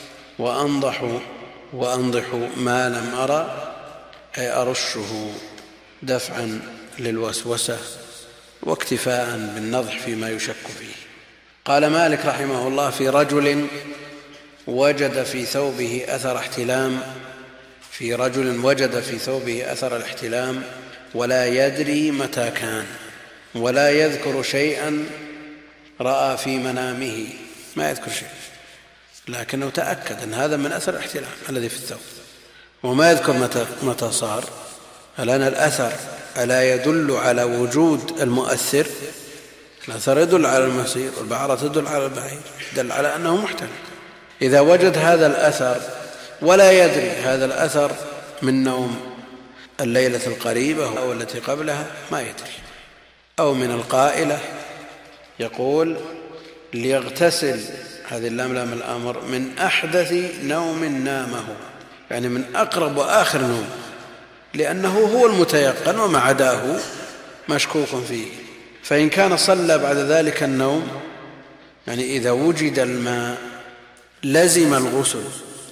وأنضح ما لم أرى، أي أرشه دفعا للوسوسة واكتفاء بالنضح فيما يشك فيه. قال مالك رحمه الله: في رجل وجد في ثوبه أثر احتلام، في رجل وجد في ثوبه أثر الاحتلام ولا يدري متى كان ولا يذكر شيئا رأى في منامه، ما يذكر شيء، لكنه تأكد أن هذا من أثر الاحتلام الذي في الثوب، وما يذكر متى صار. لأن الأثر ألا يدل على وجود المؤثر؟ الأثر يدل على المسير، والبعرة تدل على البعير، دل على أنه محتمل. إذا وجد هذا الأثر ولا يدري هذا الأثر من نوم الليلة القريبة أو التي قبلها، ما يدري، أو من القائلة يقول ليغتسل، هذه اللام لام الأمر، من أحدث نوم نامه، يعني من أقرب وآخر نوم، لأنه هو المتيقن وما عداه مشكوك فيه. فإن كان صلى بعد ذلك النوم، يعني إذا وجد الماء لزم الغسل،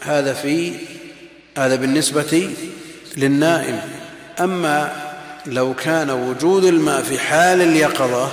هذا بالنسبة للنائم. أما لو كان وجود الماء في حال اليقظة،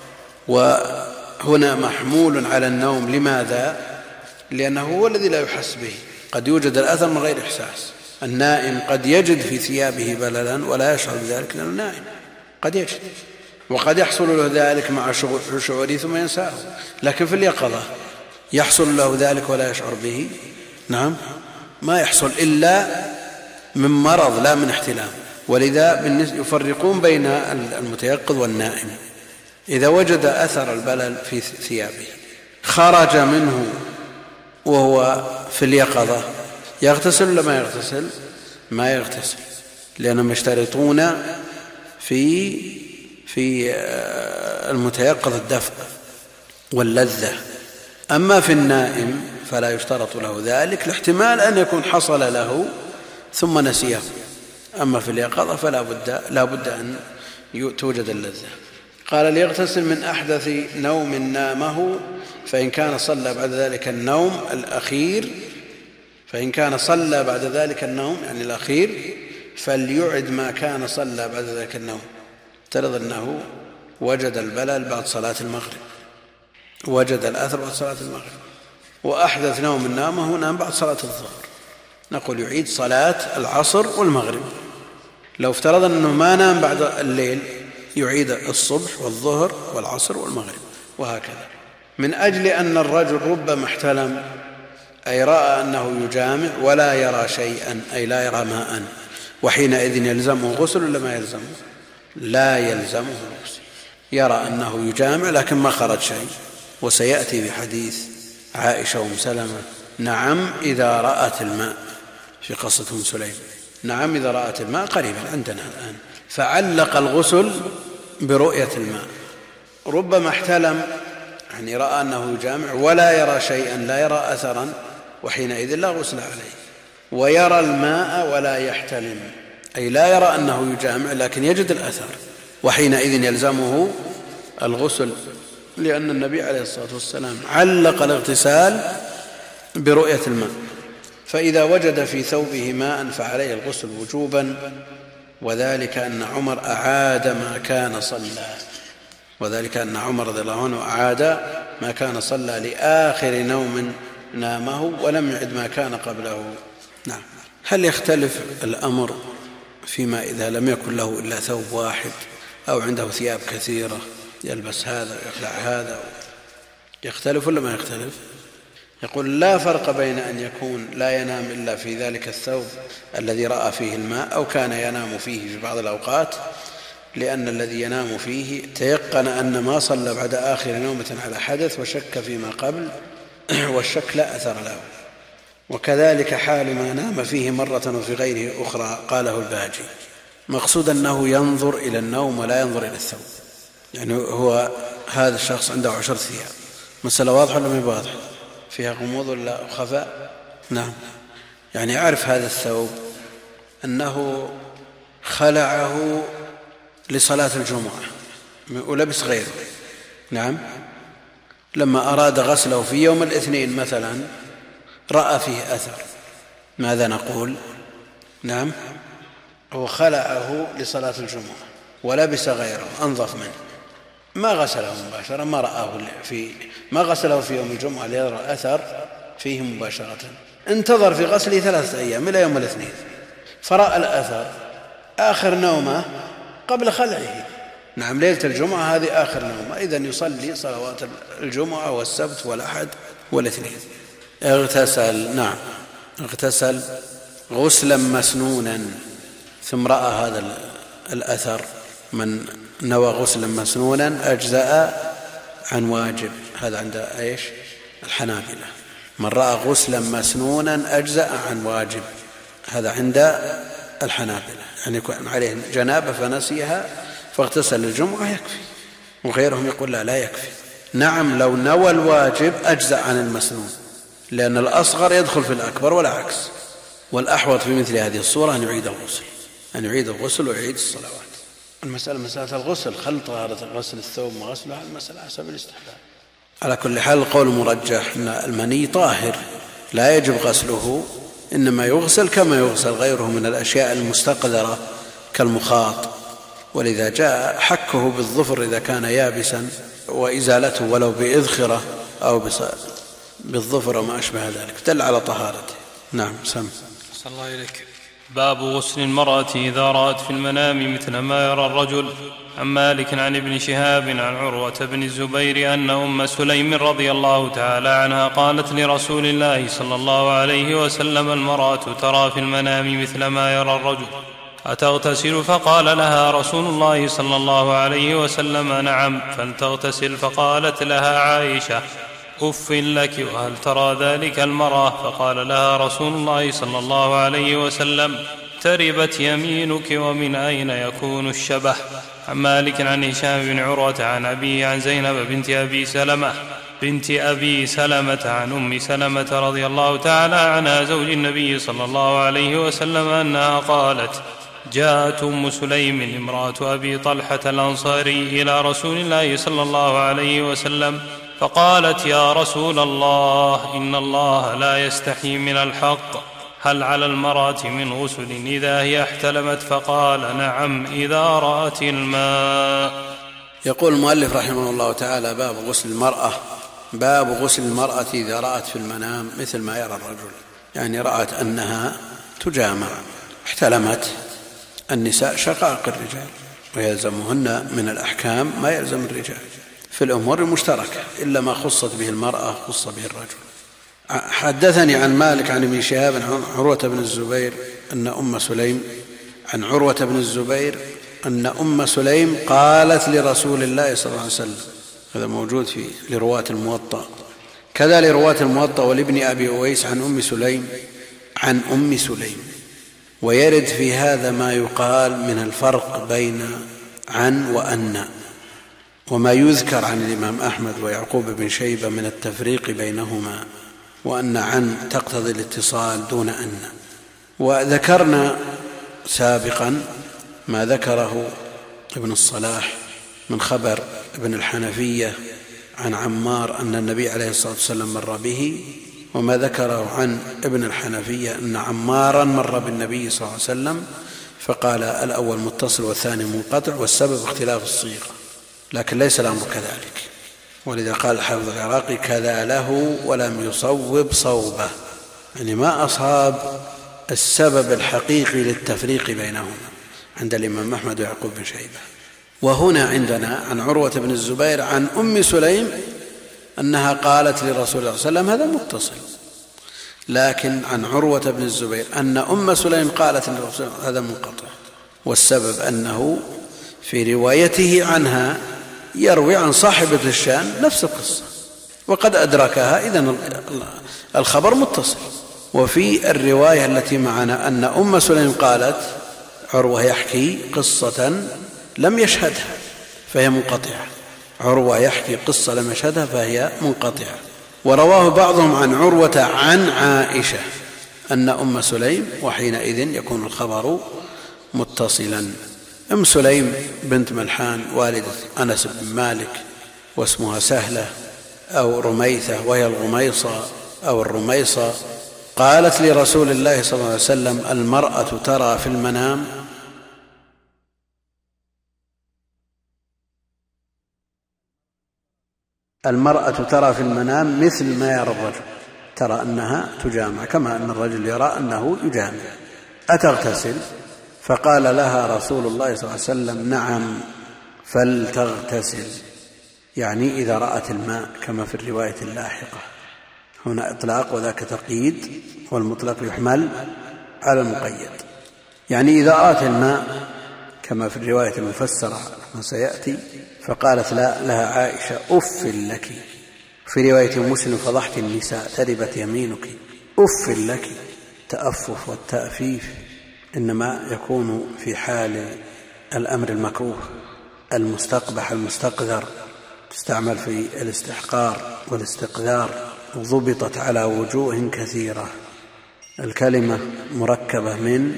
وهنا محمول على النوم، لماذا؟ لأنه هو الذي لا يحس به، قد يوجد الأثر من غير إحساس. النائم قد يجد في ثيابه بللا ولا يشعر بذلك لأنه نائم، قد يجد، وقد يحصل له ذلك مع شعوره ثم ينساه. لكن في اليقظة يحصل له ذلك ولا يشعر به؟ نعم، ما يحصل إلا من مرض لا من احتلام. ولذا يفرقون بين المتيقظ والنائم. إذا وجد أثر البلل في ثيابه خرج منه وهو في اليقظة، يغتسل ولا ما يغتسل؟ ما يغتسل، لأنهم يشترطون في المتيقظ الدفء واللذة. أما في النائم فلا يشترط له ذلك، لاحتمال أن يكون حصل له ثم نسيه. أما في اليقظة فلا بد أن توجد اللذة. قال ليغتسل من أحدث نوم نامه، فإن كان صلى بعد ذلك النوم الأخير، يعني الأخير، فليعد ما كان صلى بعد ذلك النوم. افترض أنه وجد البلل بعد صلاة المغرب، وجد الأثر بعد صلاة المغرب، وأحدث نوم نامه نام بعد صلاة الظهر، نقول يعيد صلاة العصر والمغرب. لو افترض أنه ما نام بعد الليل، يعيد الصبح والظهر والعصر والمغرب، وهكذا. من أجل أن الرجل ربما احتلم، أي رأى أنه يجامع ولا يرى شيئا، أي لا يرى ماء، وحينئذ يلزمه غسل ولا ما يلزمه؟ لا يلزمه غسل. يرى أنه يجامع لكن ما خرج شيء، وسيأتي بحديث عائشة وأم سلمة نعم إذا رأت الماء في قصة أم سليم، نعم إذا رأت الماء قريبا عندنا الآن. فعلق الغسل برؤية الماء. ربما احتلم، يعني رأى أنه يجامع ولا يرى شيئا، لا يرى أثرا، وحينئذ لا غسل عليه. ويرى الماء ولا يحتلم، أي لا يرى أنه يجامع لكن يجد الأثر، وحينئذ يلزمه الغسل، لأن النبي عليه الصلاة والسلام علق الاغتسال برؤية الماء. فإذا وجد في ثوبه ماء فعليه الغسل وجوبا، وذلك أن عمر أعاد ما كان صلى، وذلك أن عمر رضي الله عنه أعاد ما كان صلى لآخر نوم نامه، ولم يعد ما كان قبله. نعم. هل يختلف الأمر فيما إذا لم يكن له إلا ثوب واحد، أو عنده ثياب كثيرة يلبس هذا ويخلع هذا، يختلف ولا ما يختلف؟ يقول لا فرق بين أن يكون لا ينام إلا في ذلك الثوب الذي رأى فيه الماء، أو كان ينام فيه في بعض الأوقات، لأن الذي ينام فيه تيقن أن ما صلى بعد آخر نومة على حدث وشك فيما قبل، والشك لا أثر له. وكذلك حال ما نام فيه مرة وفي غيره أخرى، قاله الباجي. مقصود أنه ينظر إلى النوم ولا ينظر إلى الثوب، يعني هو هذا الشخص عنده 10 ثياب، مسألة واضحة ولا ما واضحة؟ فيها غموض ولا خفاء؟ نعم. يعني يعرف هذا الثوب أنه خلعه لصلاة الجمعة ولبس غيره، نعم، لما أراد غسله في يوم الاثنين مثلا رأى فيه أثر، ماذا نقول؟ نعم، هو خلعه لصلاة الجمعة ولبس غيره أنظف منه، ما غسله مباشرة، ما غسله في يوم الجمعة ليرى أثر فيه مباشرة، انتظر في غسله 3 أيام إلى يوم الاثنين، فرأى الأثر آخر نومه قبل خلعه. نعم، ليلة الجمعة هذه آخر نومه، إذن يصلي صلوات الجمعة والسبت والأحد والاثنين. اغتسل غسلا مسنونا ثم رأى هذا الأثر، من نوى غسلا مسنونا أجزأ عن واجب، هذا عند ايش؟ الحنابلة. من رأى غسلا مسنونا أجزأ عن واجب، هذا عند الحنابلة، يعني يكون عليه جنابة فنسيها فاغتسل الجمعة يكفي، وغيرهم يقول لا يكفي. نعم، لو نوى الواجب أجزأ عن المسنون، لأن الأصغر يدخل في الأكبر والعكس. والأحوط في مثل هذه الصورة أن يعيد الغسل ويعيد الصلوات. مسألة الغسل، خل طهارة غسل الثوب وغسلها، المسألة حسب الاستحباب. على كل حال القول المرجح أن المني طاهر لا يجب غسله، إنما يغسل كما يغسل غيره من الأشياء المستقذرة كالمخاط، ولذا جاء حكه بالظفر إذا كان يابسا، وإزالته ولو بإذخرة أو بالظفر وما أشبه ذلك، دل على طهارته. نعم، سم. صلى الله إليك. باب غسل المرأة إذا رأت في المنام مثل ما يرى الرجل. عن مالك عن ابن شهاب عن عروة بن الزبير أن أم سليم رضي الله تعالى عنها قالت لرسول الله صلى الله عليه وسلم: المرأة ترى في المنام مثل ما يرى الرجل، أتغتسل؟ فقال لها رسول الله صلى الله عليه وسلم: نعم، فلتغتسل. فقالت لها عائشة: أف لك، وهل ترى ذلك المرأة؟ فقال لها رسول الله صلى الله عليه وسلم: تربت يمينك، ومن أين يكون الشبه؟ عن مالك عن هشام بن عروة عن أبيه عن زينب بنت أبي سلمة عن أم سلمة رضي الله تعالى عنها زوج النبي صلى الله عليه وسلم أنها قالت: جاءت أم سليم امرأة أبي طلحة الأنصاري إلى رسول الله صلى الله عليه وسلم فقالت: يا رسول الله، إن الله لا يستحي من الحق، هل على المرأة من غسل إذا هي احتلمت؟ فقال: نعم، إذا رأت الماء. يقول المؤلف رحمه الله تعالى: باب غسل المرأة إذا رأت في المنام مثل ما يرى الرجل، يعني رأت أنها تجامع، احتلمت. النساء شقائق الرجال، ويلزمهن من الأحكام ما يلزم الرجال في الأمور المشتركة، إلا ما خصت به المرأة خص به الرجل. حدثني عن مالك عن ابن شهاب عن عروة بن الزبير أن أم سليم قالت لرسول الله صلى الله عليه وسلم، هذا موجود في لرواة الموطأ، كذا لرواة الموطأ ولابن أبي أويس عن أم سليم. ويرد في هذا ما يقال من الفرق بين عن وأن، وما يذكر عن الإمام أحمد ويعقوب بن شيبة من التفريق بينهما، وأن عن تقتضي الاتصال دون أن. وذكرنا سابقا ما ذكره ابن الصلاح من خبر ابن الحنفية عن عمار أن النبي عليه الصلاة والسلام مر به، وما ذكره عن ابن الحنفية أن عمارا مر بالنبي صلى الله عليه وسلم فقال الأول متصل والثاني منقطع، والسبب اختلاف الصيغة، لكن ليس الأمر كذلك. ولذا قال الحافظ العراقي: كذا له ولم يصوب صوبه، يعني ما أصاب السبب الحقيقي للتفريق بينهما عند الإمام أحمد ويعقوب بن شيبة. وهنا عندنا عن عروة بن الزبير عن أم سليم أنها قالت لرسول الله صلى الله عليه وسلم، هذا متصل. لكن عن عروة بن الزبير أن أم سليم قالت للرسول هذا منقطع، والسبب أنه في روايته عنها يروي عن صاحبة الشان نفس القصة وقد أدركها، إذن الخبر متصل. وفي الرواية التي معنا أن أم سليم قالت: عروة يحكي قصة لم يشهدها فهي منقطعة، عروة يحكي قصة لم يشهدها فهي منقطعة. ورواه بعضهم عن عروة عن عائشة أن أم سليم، وحينئذ يكون الخبر متصلا. أم سليم بنت ملحان والدة أنس بن مالك، واسمها سهلة أو رميثة، وهي الغميصة أو الرميصة، قالت لرسول الله صلى الله عليه وسلم: المرأة ترى في المنام مثل ما يرى الرجل. ترى أنها تجامع، كما أن الرجل يرى أنه يجامع. أتغتسل؟ فقال لها رسول الله صلى الله عليه وسلم: نعم فلتغتسل، يعني إذا رأت الماء، كما في الرواية اللاحقة. هنا إطلاق وذاك تقييد، والمطلق يحمل على المقيد. يعني إذا رأت الماء كما في الرواية المفسرة ما سيأتي. فقالت لها عائشة: أف لك. في رواية مسلم: فضحت النساء تربت يمينك. أف لك. التأفف والتأفيف إنما يكون في حال الأمر المكروه المستقبح المستقذر، تستعمل في الاستحقار والاستقذار، ضبطت على وجوه كثيرة. الكلمة مركبة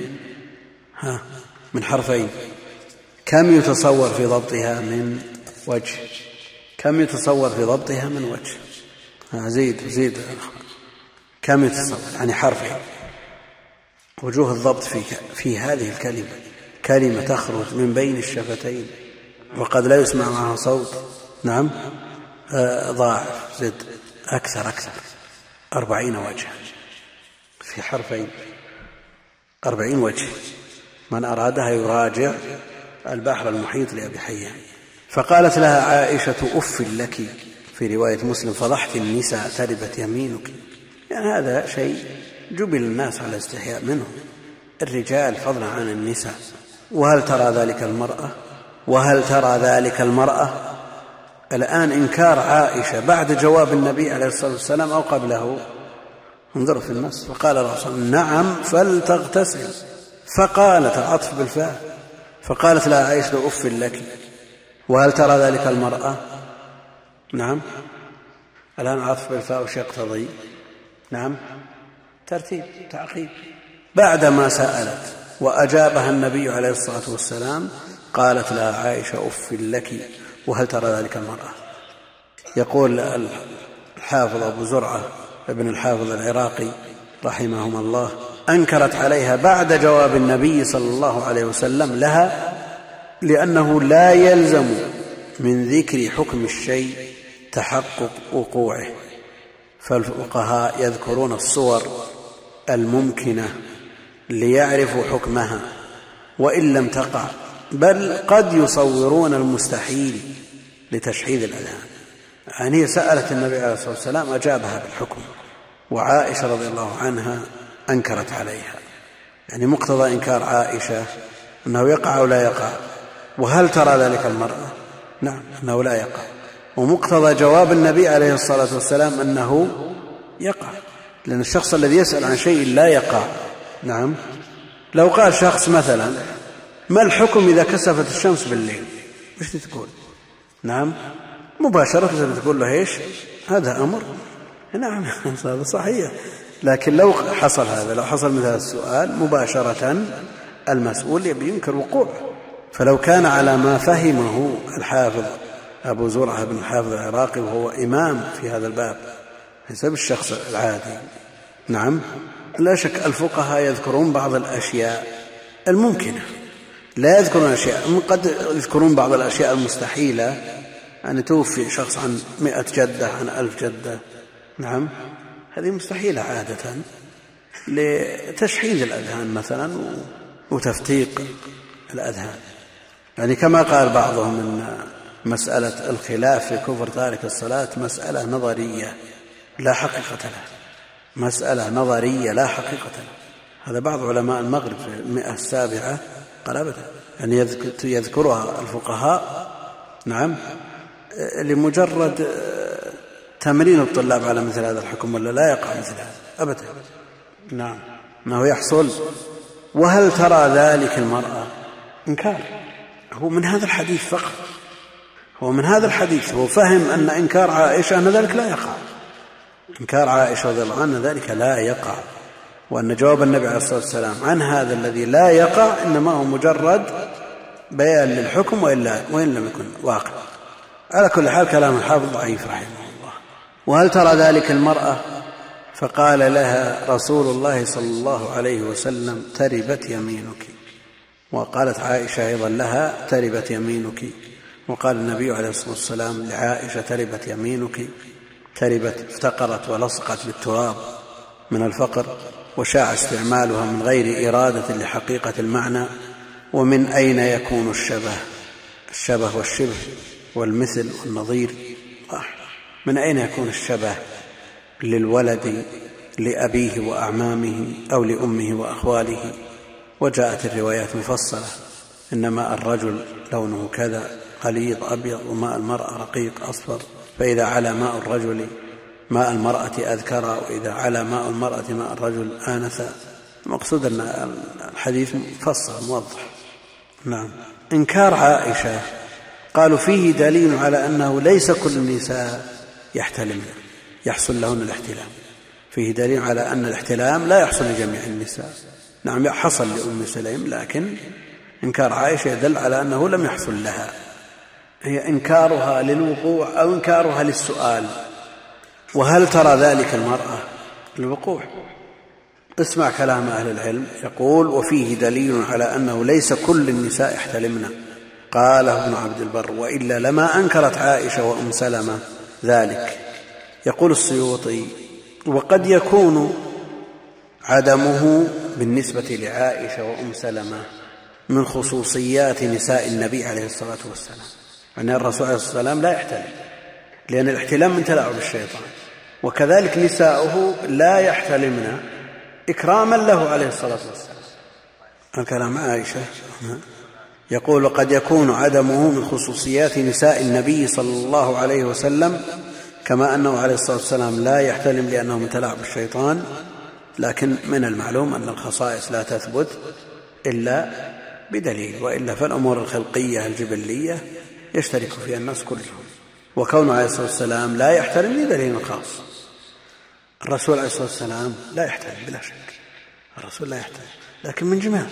من حرفين. كم يتصور في ضبطها من وجه؟ كم يتصور في ضبطها من وجه؟ زيد كم يتصور؟ يعني حرفين. وجوه الضبط في هذه الكلمة، كلمة تخرج من بين الشفتين وقد لا يسمع معها صوت. نعم، ضاعف، زد، أكثر 40 وجها في حرفين، 40 وجه. من أرادها يراجع البحر المحيط لأبي حيان. فقالت لها عائشة: أف لك. في رواية مسلم: فضحت النساء تربت يمينك. يعني هذا شيء جبل الناس على استحياء منه، الرجال فضلا عن النساء. وهل ترى ذلك المرأة؟ الآن إنكار عائشة بعد جواب النبي عليه الصلاة والسلام أو قبله؟ انظروا في النص. فقال الرسول: نعم فلتغتسل. فقالت، العطف بالفاء، فقالت لها عائشة: أف لك. وهل ترى ذلك المرأة؟ نعم. الآن عطف بالفاء وش يقتضي؟ نعم، ترتيب، تعقيب. بعدما سألت وأجابها النبي عليه الصلاة والسلام قالت لها عائشة: أف لك. وهل ترى ذلك المرأة؟ يقول الحافظ أبو زرعة ابن الحافظ العراقي رحمهما الله: أنكرت عليها بعد جواب النبي صلى الله عليه وسلم لها، لأنه لا يلزم من ذكر حكم الشيء تحقق وقوعه، فالفقهاء يذكرون الصور الممكنة ليعرفوا حكمها وإن لم تقع، بل قد يصورون المستحيل لتشحيذ الأذهان. يعني هي سألت النبي عليه الصلاة والسلام، أجابها بالحكم، وعائشة رضي الله عنها أنكرت عليها. يعني مقتضى إنكار عائشة أنه يقع أو لا يقع. وهل ترى ذلك المرأة؟ نعم، أنه لا يقع. ومقتضى جواب النبي عليه الصلاة والسلام أنه يقع، لأن الشخص الذي يسأل عن شيء لا يقع. نعم، لو قال شخص مثلا: ما الحكم إذا كسفت الشمس بالليل؟ ايش تقول؟ نعم، مباشرة تقول له ايش؟ هذا أمر. نعم، هذا صحيح. لكن لو حصل هذا، لو حصل مثل هذا السؤال، مباشرة المسؤول ينكر وقوعه. فلو كان على ما فهمه الحافظ أبو زرعة بن الحافظ العراقي، وهو إمام في هذا الباب حسب الشخص العادي، نعم، لا شك الفقهاء يذكرون بعض الأشياء الممكنة، لا يذكرون أشياء، قد يذكرون بعض الأشياء المستحيلة، يعني توفي شخص عن 100 جدة، عن 1000 جدة، نعم، هذه مستحيلة عادة لتشحيذ الأذهان مثلا وتفتيق الأذهان. يعني كما قال بعضهم أن مسألة الخلاف في كفر تارك الصلاة مسألة نظرية لا حقيقة لها، مسألة نظرية لا حقيقة لها. هذا بعض علماء المغرب في 107 قال أبدا، يعني يذكرها الفقهاء، نعم، لمجرد تمرين الطلاب على مثل هذا الحكم، ولا لا يقع مثل هذا أبدا. نعم، أنه يحصل. وهل ترى ذلك المرأة؟ إنكار. هو من هذا الحديث فقط، هو من هذا الحديث هو فهم أن إنكار عائشة أن ذلك لا يقع، إنكار عائشة رضي الله عنها ذلك لا يقع، وأن جواب النبي عليه الصلاة والسلام عن هذا الذي لا يقع إنما هو مجرد بيان للحكم وإن لم يكن واقع. على كل حال كلام الحافظ ضعيف رحمه الله. وهل ترى ذلك المرأة؟ فقال لها رسول الله صلى الله عليه وسلم: تربت يمينك. وقالت عائشة أيضا لها: تربت يمينك. وقال النبي عليه الصلاة والسلام لعائشة: تربت يمينك. تربت افتقرت ولصقت بالتراب من الفقر، وشاع استعمالها من غير إرادة لحقيقة المعنى. ومن أين يكون الشبه والشبه والمثل والنظير؟ من أين يكون الشبه للولد لأبيه وأعمامه أو لأمه وأخواله؟ وجاءت الروايات مفصلة: إن ماء الرجل لونه كذا غليظ أبيض، وماء المرأة رقيق أصفر، فإذا على ماء الرجل ماء المرأة أذكر، وإذا على ماء المرأة ماء الرجل آنث. المقصود أن الحديث مفصل موضح. نعم. إنكار عائشة قالوا فيه دليل على أنه ليس كل النساء يحصل لهن الاحتلام. فيه دليل على أن الاحتلام لا يحصل لجميع النساء. نعم حصل لأم سليم، لكن إنكار عائشة يدل على أنه لم يحصل لها. هي إنكارها للوقوع أو إنكارها للسؤال. وهل ترى ذلك المرأة؟ الوقوع. اسمع كلام أهل العلم، يقول: وفيه دليل على أنه ليس كل النساء يحتلمن. قاله ابن عبد البر: وإلا لما أنكرت عائشة وأم سلمة ذلك. يقول السيوطي: وقد يكون عدمه بالنسبة لعائشة وأم سلمة من خصوصيات نساء النبي عليه الصلاة والسلام، يعني الرسول عليه الصلاة والسلام لا يحتلم، لأن الاحتلام من تلاعب الشيطان، وكذلك نساؤه لا يحتلمن إكراما له عليه الصلاة والسلام. الكلام عائشة. يقول: وقد يكون عدمه من خصوصيات نساء النبي صلى الله عليه وسلم، كما أنه عليه الصلاة والسلام لا يحتلم لأنه من تلاعب الشيطان. لكن من المعلوم أن الخصائص لا تثبت إلا بدليل، وإلا فالأمور الخلقية الجبلية يشترك فيها الناس كلهم. وكونه عليه الصلاة والسلام لا يحتلم لدليل خاص. الرسول عليه الصلاة والسلام لا يحتلم بلا شك، الرسول لا يحتلم، لكن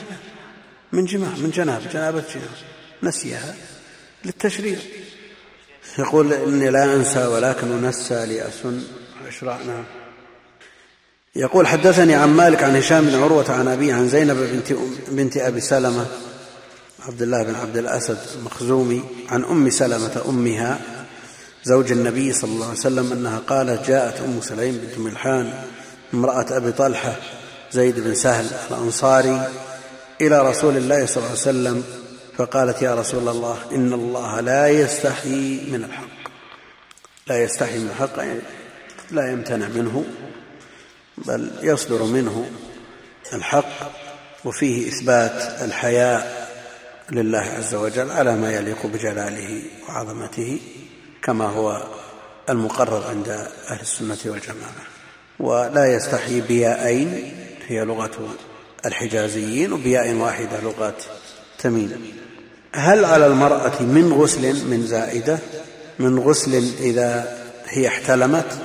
من جنابة نسيها للتشريع. يقول: إني لا أنسى ولكن أنسى لأسن أشرعنا. يقول: حدثني عن مالك عن هشام بن عروة عن أبي عن زينب بنت أبي سلمة عبد الله بن عبد الأسد المخزومي عن أم سلمة أمها زوج النبي صلى الله عليه وسلم أنها قالت: جاءت أم سليم بنت ملحان امرأة أبي طلحة زيد بن سهل الأنصاري إلى رسول الله صلى الله عليه وسلم فقالت: يا رسول الله، إن الله لا يستحي من الحق. لا يستحي من الحق يعني لا يمتنع منه، بل يصدر منه الحق، وفيه إثبات الحياء لله عز وجل على ما يليق بجلاله وعظمته، كما هو المقرر عند أهل السنة والجماعة. ولا يستحي بياءين هي لغة الحجازيين، وبياء واحدة لغة تميم. هل على المرأة من غسل من زائدة من غسل إذا هي احتلمت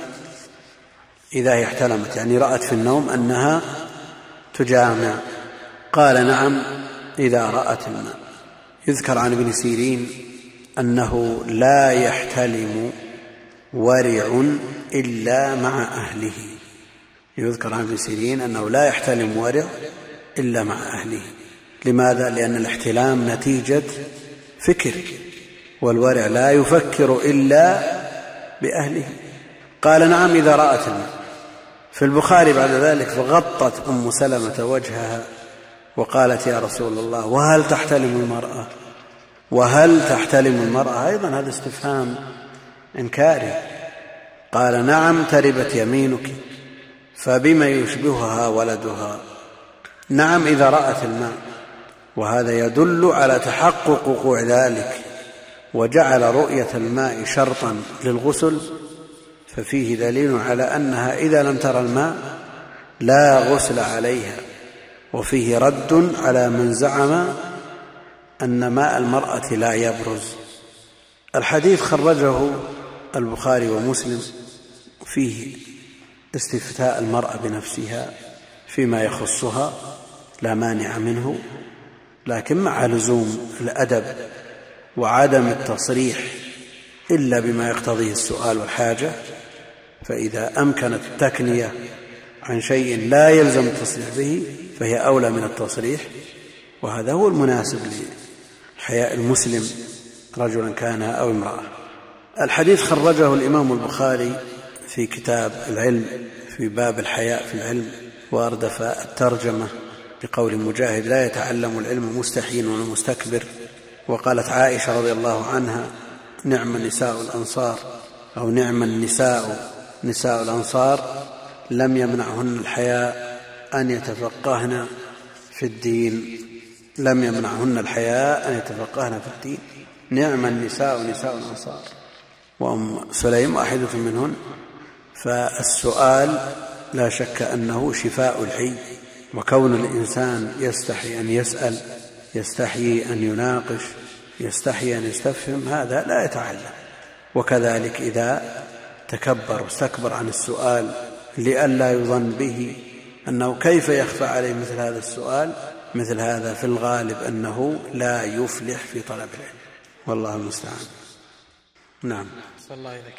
يعني رأت في النوم أنها تجامع؟ قال: نعم إذا رأت الماء. يذكر عن ابن سيرين أنه لا يحتلم ورع إلا مع أهله. يذكر عن ابن سيرين أنه لا يحتلم ورع إلا مع أهله. لماذا؟ لأن الاحتلام نتيجة فكر، والورع لا يفكر إلا بأهله. قال: نعم إذا رأت الماء. في البخاري بعد ذلك: فغطت أم سلمة وجهها وقالت: يا رسول الله، وهل تحتلم المرأة؟ أيضا هذا استفهام إنكاري. قال: نعم تربت يمينك، فبما يشبهها ولدها. نعم إذا رأت الماء، وهذا يدل على تحقق وقوع ذلك، وجعل رؤية الماء شرطا للغسل، ففيه دليل على أنها إذا لم ترى الماء لا غسل عليها. وفيه رد على من زعم أن ماء المرأة لا يبرز. الحديث خرجه البخاري ومسلم، فيه استفتاء المرأة بنفسها فيما يخصها لا مانع منه، لكن مع لزوم الأدب وعدم التصريح إلا بما يقتضيه السؤال والحاجة. فإذا أمكنت التكنية عن شيء لا يلزم التصريح به فهي أولى من التصريح، وهذا هو المناسب لحياء المسلم رجلا كان أو امرأة. الحديث خرجه الإمام البخاري في كتاب العلم في باب الحياء في العلم، وأردف الترجمة بقول مجاهد: لا يتعلم العلم مستحي ولا مستكبر. وقالت عائشة رضي الله عنها: نعم نساء الأنصار، أو نعم النساء نساء الأنصار لم يمنعهن الحياء أن يتفقهن في الدين. لم يمنعهن الحياء أن يتفقهن في الدين. نعم النساء نساء الأنصار، وأم سليم واحدة منهن. فالسؤال لا شك أنه شفاء الحي، وكون الإنسان يستحي أن يسأل، يستحي أن يناقش، يستحي أن يستفهم، هذا لا يتعلم. وكذلك إذا تكبر واستكبر عن السؤال لئلا يظن به أنه كيف يخفى عليه مثل هذا السؤال، مثل هذا في الغالب أنه لا يفلح في طلب العلم، والله المستعان. نعم. صلى الله عليك.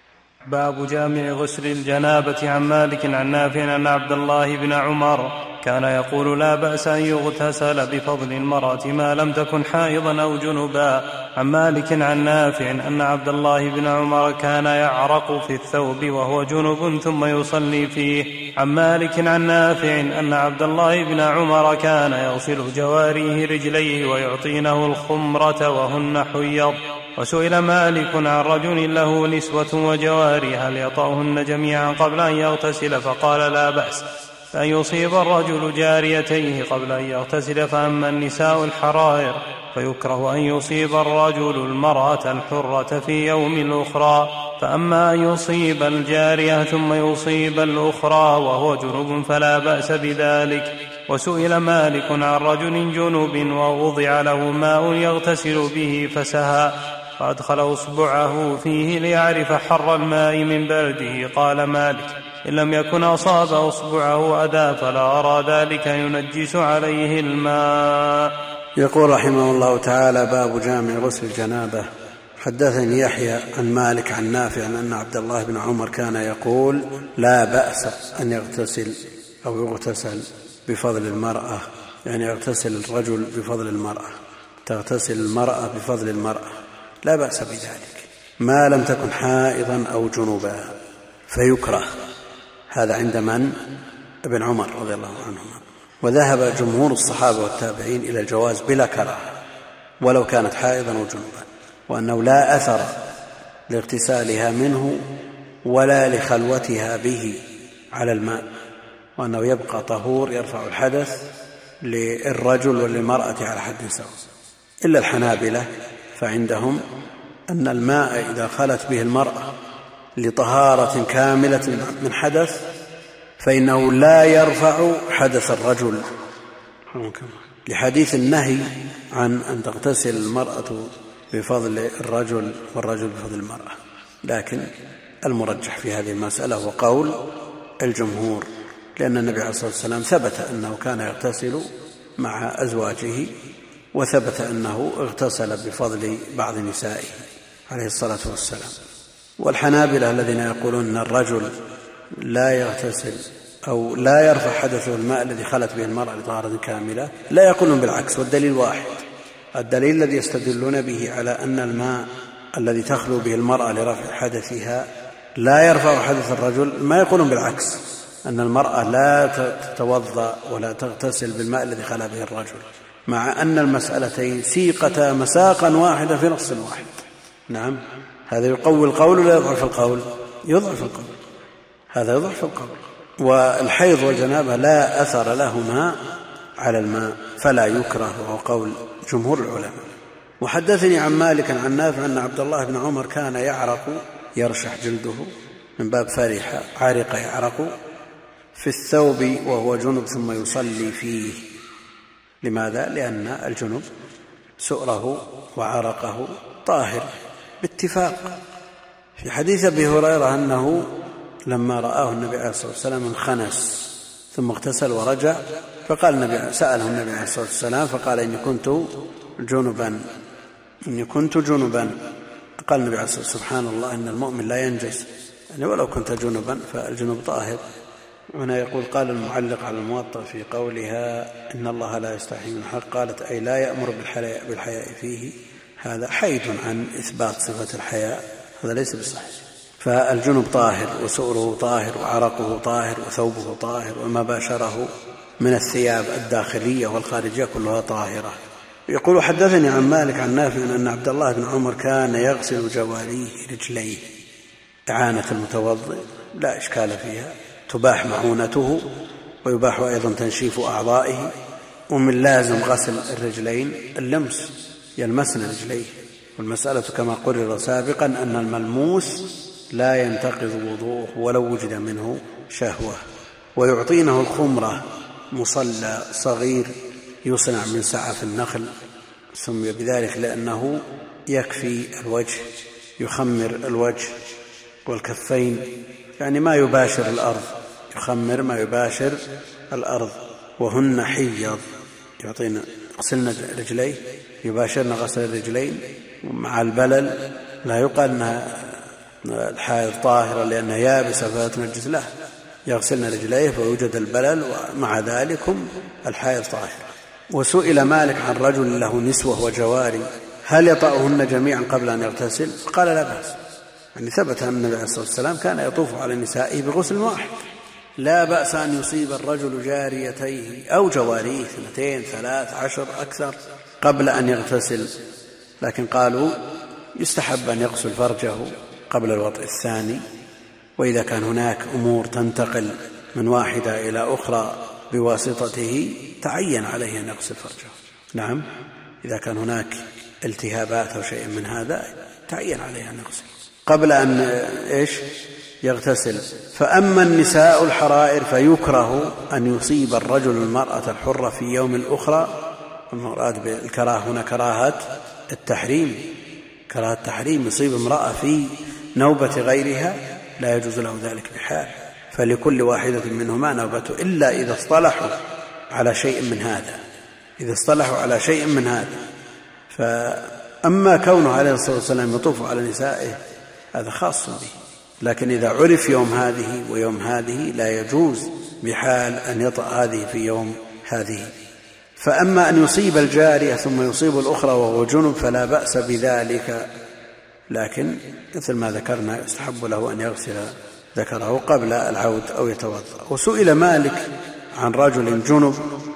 باب جامع غسل الجنابة. عن مالك عن نافع أن عبد الله بن عمر كان يقول: لا بأس أن يغتسل بفضل المرأة ما لم تكن حائضا أو جنبا. عن مالك عن نافع أن عبد الله بن عمر كان يعرق في الثوب وهو جنب ثم يصلي فيه. عن مالك عن نافع أن عبد الله بن عمر كان يغسل جواريه رجليه ويعطينه الخمرة وهن حيض. وسئل مالك عن رجل له نسوة وجواري هل يطأهن جميعا قبل أن يغتسل؟ فقال: لا بأس أن يصيب الرجل جاريتيه قبل أن يغتسل. فأما النساء الحرائر فيكره أن يصيب الرجل المرأة الحرة في يوم الأخرى، فأما أن يصيب الجارية ثم يصيب الأخرى وهو جنب فلا بأس بذلك. وسئل مالك عن رجل جنب ووضع له ماء يغتسل به فسهى فأدخل أصبعه فيه ليعرف حر الماء من برده. قال مالك: إن لم يكن أصاب أصبعه أذى فلا أرى ذلك ينجس عليه الماء. يقول رحمه الله تعالى: باب جامع غسل الجنابة. حدثني يحيى عن مالك عن نافع أن عبد الله بن عمر كان يقول: لا بأس أن يغتسل أو يغتسل بفضل المرأة، يعني يغتسل الرجل بفضل المرأة، تغتسل المرأة بفضل المرأة، لا بأس بذلك ما لم تكن حائضا أو جنوبا، فيكره. هذا عند من؟ ابن عمر رضي الله عنهما. وذهب جمهور الصحابة والتابعين إلى الجواز بلا كراهة ولو كانت حائضا أو جنوبا، وأنه لا أثر لاغتسالها منه ولا لخلوتها به على الماء، وأنه يبقى طهور يرفع الحدث للرجل وللمرأة على حد سواء. إلا الحنابلة فعندهم أن الماء إذا خلت به المرأة لطهارة كاملة من حدث فإنه لا يرفع حدث الرجل، لحديث النهي عن أن تغتسل المرأة بفضل الرجل والرجل بفضل المرأة. لكن المرجح في هذه المسألة هو قول الجمهور، لأن النبي عليه الصلاة والسلام ثبت أنه كان يغتسل مع أزواجه، وثبت أنه اغتسل بفضل بعض نسائه عليه الصلاة والسلام. والحنابلة الذين يقولون أن الرجل لا يغتسل أو لا يرفع حدثه الماء الذي خلت به المرأة لطهارة كاملة لا يقولون بالعكس، والدليل واحد. الدليل الذي يستدلون به على أن الماء الذي تخلو به المرأة لرفع حدثها لا يرفع حدث الرجل ما يقولون بالعكس، أن المرأة لا تتوضأ ولا تغتسل بالماء الذي خلا به الرجل، مع أن المسألتين سيقتا مساقا واحدة في نص واحد. نعم، هذا يقوي القول ولا يضعف القول؟ يضعف القول، هذا يضعف القول. والحيض والجنابة لا أثر لهما على الماء فلا يكره، وهو قول جمهور العلماء. وحدثني عن مالك عن نافع أن عبد الله بن عمر كان يعرق، يرشح جلده من باب فرح، عرق يعرق في الثوب وهو جنب ثم يصلي فيه. لماذا؟ لأن الجنب سؤره وعرقه طاهر باتفاق. في حديث أبي هريرة أنه لما رآه النبي عليه الصلاة والسلام انخنس ثم اغتسل ورجع، فقال النبي، سأله النبي عليه الصلاة والسلام فقال: إني كنت جنبا. قال النبي عليه الصلاة والسلام: سبحان الله، إن المؤمن لا ينجس، يعني ولو كنت جنبا فالجنوب طاهر. هنا يقول: قال المعلق على الموطأ في قولها إن الله لا يستحي من الحق، قالت: أي لا يأمر بالحياء فيه. هذا حيد عن إثبات صفة الحياء، هذا ليس بصحيح. فالجنب طاهر وسؤره طاهر وعرقه طاهر وثوبه طاهر وما باشره من الثياب الداخلية والخارجية كلها طاهرة. يقول حدثني عن مالك عن نافع أن عبد الله بن عمر كان يغسل جواريه رجليه. إعانة المتوضئ لا إشكال فيها، تباح معونته ويباح أيضا تنشيف أعضائه. ومن لازم غسل الرجلين اللمس، يلمسن رجليه، والمسألة كما قرر سابقا أن الملموس لا ينتقض وضوءه ولو وجد منه شهوة. ويعطينه الخمرة مصلى صغير يصنع من سعف النخل، سمي بذلك لأنه يكفي الوجه، يخمر الوجه والكفين، يعني ما يباشر الأرض، يخمر ما يباشر الأرض. وهن حيض، يعطينا غسلنا رجليه، يباشرنا غسل الرجلين مع البلل. لا يقال أنها الحائض طاهرة لأنها يابسة فتنجس، لا، يغسلن رجليه فيوجد البلل ومع ذلك الحائض طاهرة. وسئل مالك عن رجل له نسوة وجواري هل يطأهن جميعا قبل أن يغتسل؟ قال لا بأس، يعني ثبت أن النبي عليه الصلاة والسلام كان يطوف على نسائه بغسل واحد، لا بأس أن يصيب الرجل جاريتيه أو جواريه 2 3 10 أكثر قبل أن يغتسل، لكن قالوا يستحب أن يغسل فرجه قبل الوطء الثاني. وإذا كان هناك أمور تنتقل من واحدة إلى أخرى بواسطته تعين عليه أن يغسل فرجه. نعم، إذا كان هناك التهابات أو شيء من هذا تعين عليه أن يغسل قبل أن يغتسل. فأما النساء الحرائر فيكره أن يصيب الرجل المرأة الحرة في يوم الأخرى. المراد بالكراهة هنا كراهة التحريم، كراهة التحريم، يصيب امرأة في نوبة غيرها لا يجوز له ذلك بحال، فلكل واحدة منهما نوبته إلا إذا اصطلحوا على شيء من هذا، إذا اصطلحوا على شيء من هذا. فأما كونه عليه الصلاة والسلام يطوف على نسائه هذا خاص به، لكن إذا عرف يوم هذه ويوم هذه لا يجوز بحال أن يطأ هذه في يوم هذه. فأما أن يصيب الجارية ثم يصيب الأخرى وهو جنب فلا بأس بذلك، لكن مثل ما ذكرنا يستحب له أن يغسل ذكره قبل العود أو يتوضأ. وسئل مالك عن رجل جنب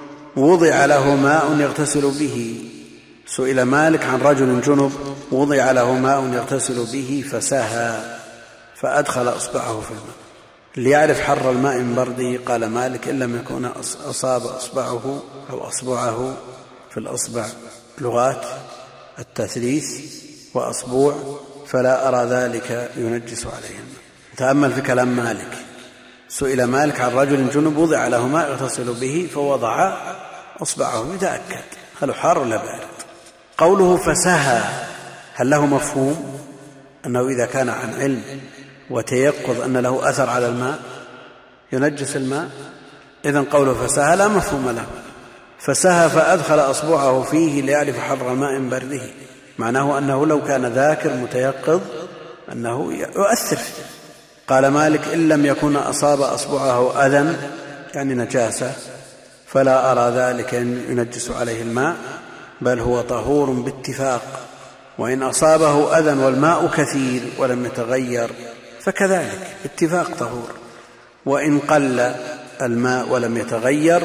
وضع له ماء يغتسل به، سئل مالك عن رجل جنب وضع له ماء يغتسل به فسهى فأدخل أصبعه في الماء ليعرف حر الماء من برده. قال مالك إن لم يكن أصاب أصبعه أو أصبعه في الأصبع لغات التثليث وأصبوع فلا أرى ذلك ينجس عليهم. تأمل في كلام مالك، سئل مالك عن رجل جنب وضع له ماء يغتسل به فوضع أصبعه يتأكد هل حار ولا بارد. قوله فسهى هل له مفهوم أنه إذا كان عن علم وتيقظ أن له أثر على الماء ينجس الماء؟ إذن قوله فسهى لا مفهوم له. فسهى فأدخل أصبعه فيه ليعرف حر الماء من برده، معناه أنه لو كان ذاكر متيقظ أنه يؤثر. قال مالك إن لم يكن أصاب أصبعه أذى يعني نجاسة فلا أرى ذلك أن ينجس عليه الماء، بل هو طهور باتفاق. وإن أصابه أذى والماء كثير ولم يتغير فكذلك اتفاق طهور، وإن قل الماء ولم يتغير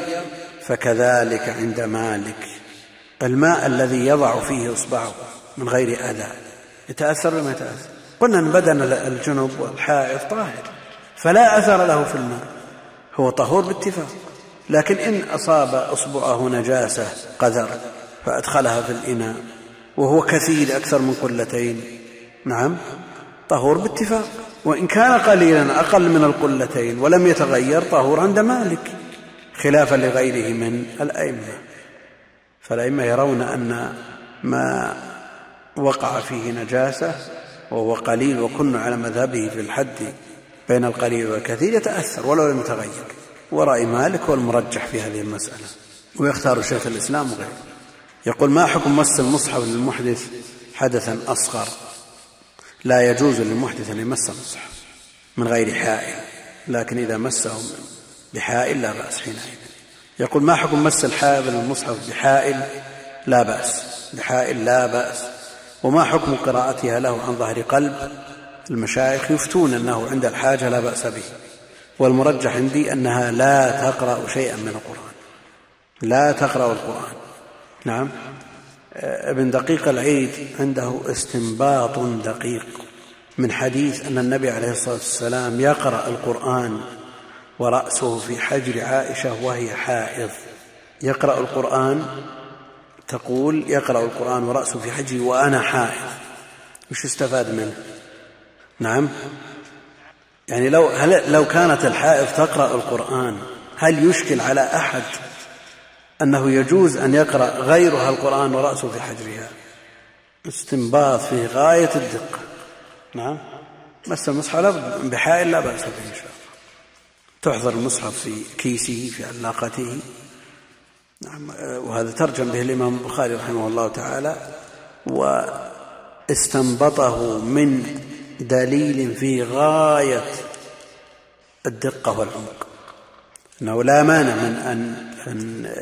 فكذلك عند مالك. الماء الذي يضع فيه إصبعه من غير أذى يتأثر ولا ما يتأثر؟ قلنا أن بدن الجنب والحائض طاهر فلا أثر له في الماء، هو طهور باتفاق. لكن إن أصاب أصبعه نجاسة قذر فأدخلها في الإناء وهو كثير أكثر من قلتين، نعم طهور باتفاق. وإن كان قليلا أقل من القلتين ولم يتغير طهور عند مالك، خلافا لغيره من الأئمة. فالأئمة يرون أن ما وقع فيه نجاسة وهو قليل وكن على مذهبه في الحد بين القليل والكثير يتأثر ولو لم يتغير، ورأي مالك هو المرجح في هذه المسألة، ويختار شيخ الإسلام وغيره. يقول ما حكم مس المصحف للمحدث حدثا أصغر؟ لا يجوز للمحدث أن يمس المصحف من غير حائل، لكن إذا مسه بحائل لا بأس حينئذ. يقول ما حكم مس الحائض للمصحف بحائل؟ لا بأس، بحائل لا بأس. وما حكم قراءتها له عن ظهر قلب؟ المشايخ يفتون أنه عند الحاجة لا بأس به، والمرجح عندي أنها لا تقرأ شيئا من القرآن، لا تقرأ القرآن. نعم. ابن دقيق العيد عنده استنباط دقيق من حديث أن النبي عليه الصلاة والسلام يقرأ القرآن ورأسه في حجر عائشة وهي حائض. يقرأ القرآن، تقول يقرأ القرآن ورأسه في حجري وأنا حائض، وش استفاد منه؟ نعم. يعني لو كانت الحائض تقرأ القرآن هل يشكل على أحد أنه يجوز أن يقرأ غيرها القرآن ورأسه في حجرها؟ استنباط في غاية الدقة. نعم. مس المصحف بحائل لا بأس به إن شاء الله. تحضر المصحف في كيسه في علاقته. نعم. وهذا ترجم به الإمام البخاري رحمه الله تعالى، واستنبطه من دليل في غاية الدقة والعمق، أنه لا مانع من أن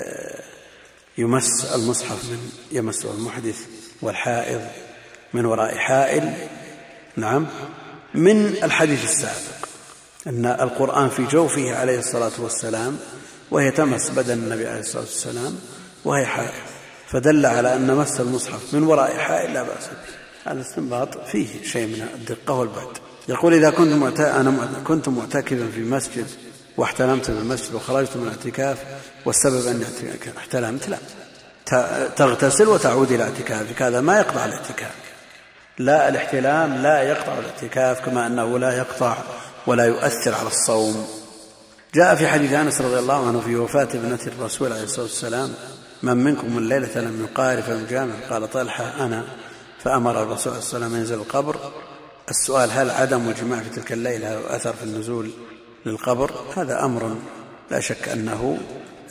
يمس المصحف يمسه المحدث والحائض من وراء حائل. نعم. من الحديث السابق أن القرآن في جوفه عليه الصلاة والسلام وهي تمس بدن النبي عليه الصلاة والسلام وهي حائض، فدل على أن مس المصحف من وراء حائل لا بأس به. هذا استنباط فيه شيء من الدقة والبعد. يقول إذا كنت معتكفا في مسجد واحتلمت بالمسجد وخرجت من الاعتكاف والسبب أن احتلمت، لا، تغتسل وتعود إلى اعتكافك، هذا ما يقطع الاعتكاف. لا، الاحتلام لا يقطع الاعتكاف، كما أنه لا يقطع ولا يؤثر على الصوم. جاء في حديث أنس رضي الله عنه في وفاة ابنة الرسول عليه الصلاة والسلام: من منكم الليلة لم يقارف فيجامع؟ قال طلحة: أنا. فأمر الرسول صلى الله عليه وسلم ينزل القبر. السؤال: هل عدم الجماع في تلك الليلة له أثر في النزول للقبر؟ هذا أمر لا شك أنه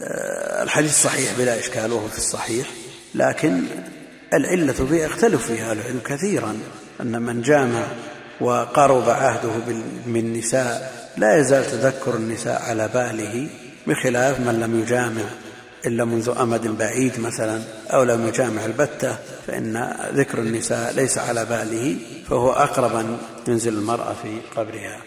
الحديث صحيح بلا إشكال وهو في الصحيح، لكن العلة فيه اختلف فيها العلم كثيرا، أن من جامع وقرب عهده بالنساء لا يزال تذكر النساء على باله، بخلاف من لم يجامع إلا منذ أمد بعيد مثلا، أو لم يجامع البتة، فإن ذكر النساء ليس على باله، فهو أقرب أن تنزل المرأة في قبرها.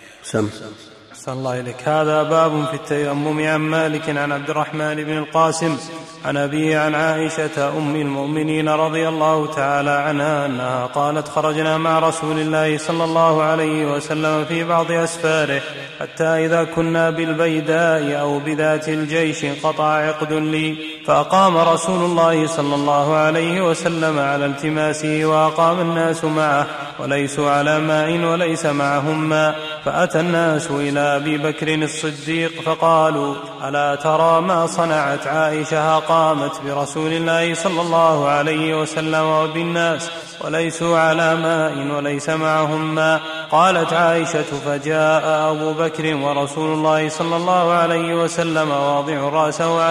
أحسن الله إليك. هذا باب في التيمم. عن مالك عن عبد الرحمن بن القاسم عن أبيه عن عائشة أم المؤمنين رضي الله تعالى عنها أنها قالت: خرجنا مع رسول الله صلى الله عليه وسلم في بعض أسفاره، حتى إذا كنا بالبيداء أو بذات الجيش انقطع عقد لي، فأقام رسول الله صلى الله عليه وسلم على التماسه، وأقام الناس معه وليسوا على ماء وليس معهم ماء، فأتى الناس إلى أبي بكر الصديق فقالوا: ألا ترى ما صنعت عائشة؟ قامت برسول الله صلى الله عليه وسلم وبالناس وليسوا على ماء وليس معهم ماء. قالت عائشة: فجاء أبو بكر ورسول الله صلى الله عليه وسلم واضع رأسه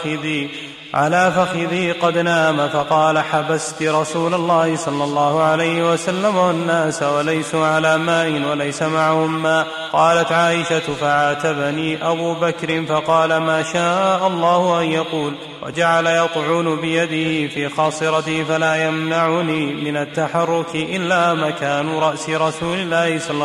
على فخذي قد نام، فقال: حبست رسول الله صلى الله عليه وسلم والناس وليسوا على ماء وليس معهم ماء. قالت عائشة: فعاتبني أبو بكر فقال: ما شاء الله أن يقول، وجعل يطعن بيده في خاصرتي، فلا يمنعني من التحرك إلا مكان رأس رسول الله صلى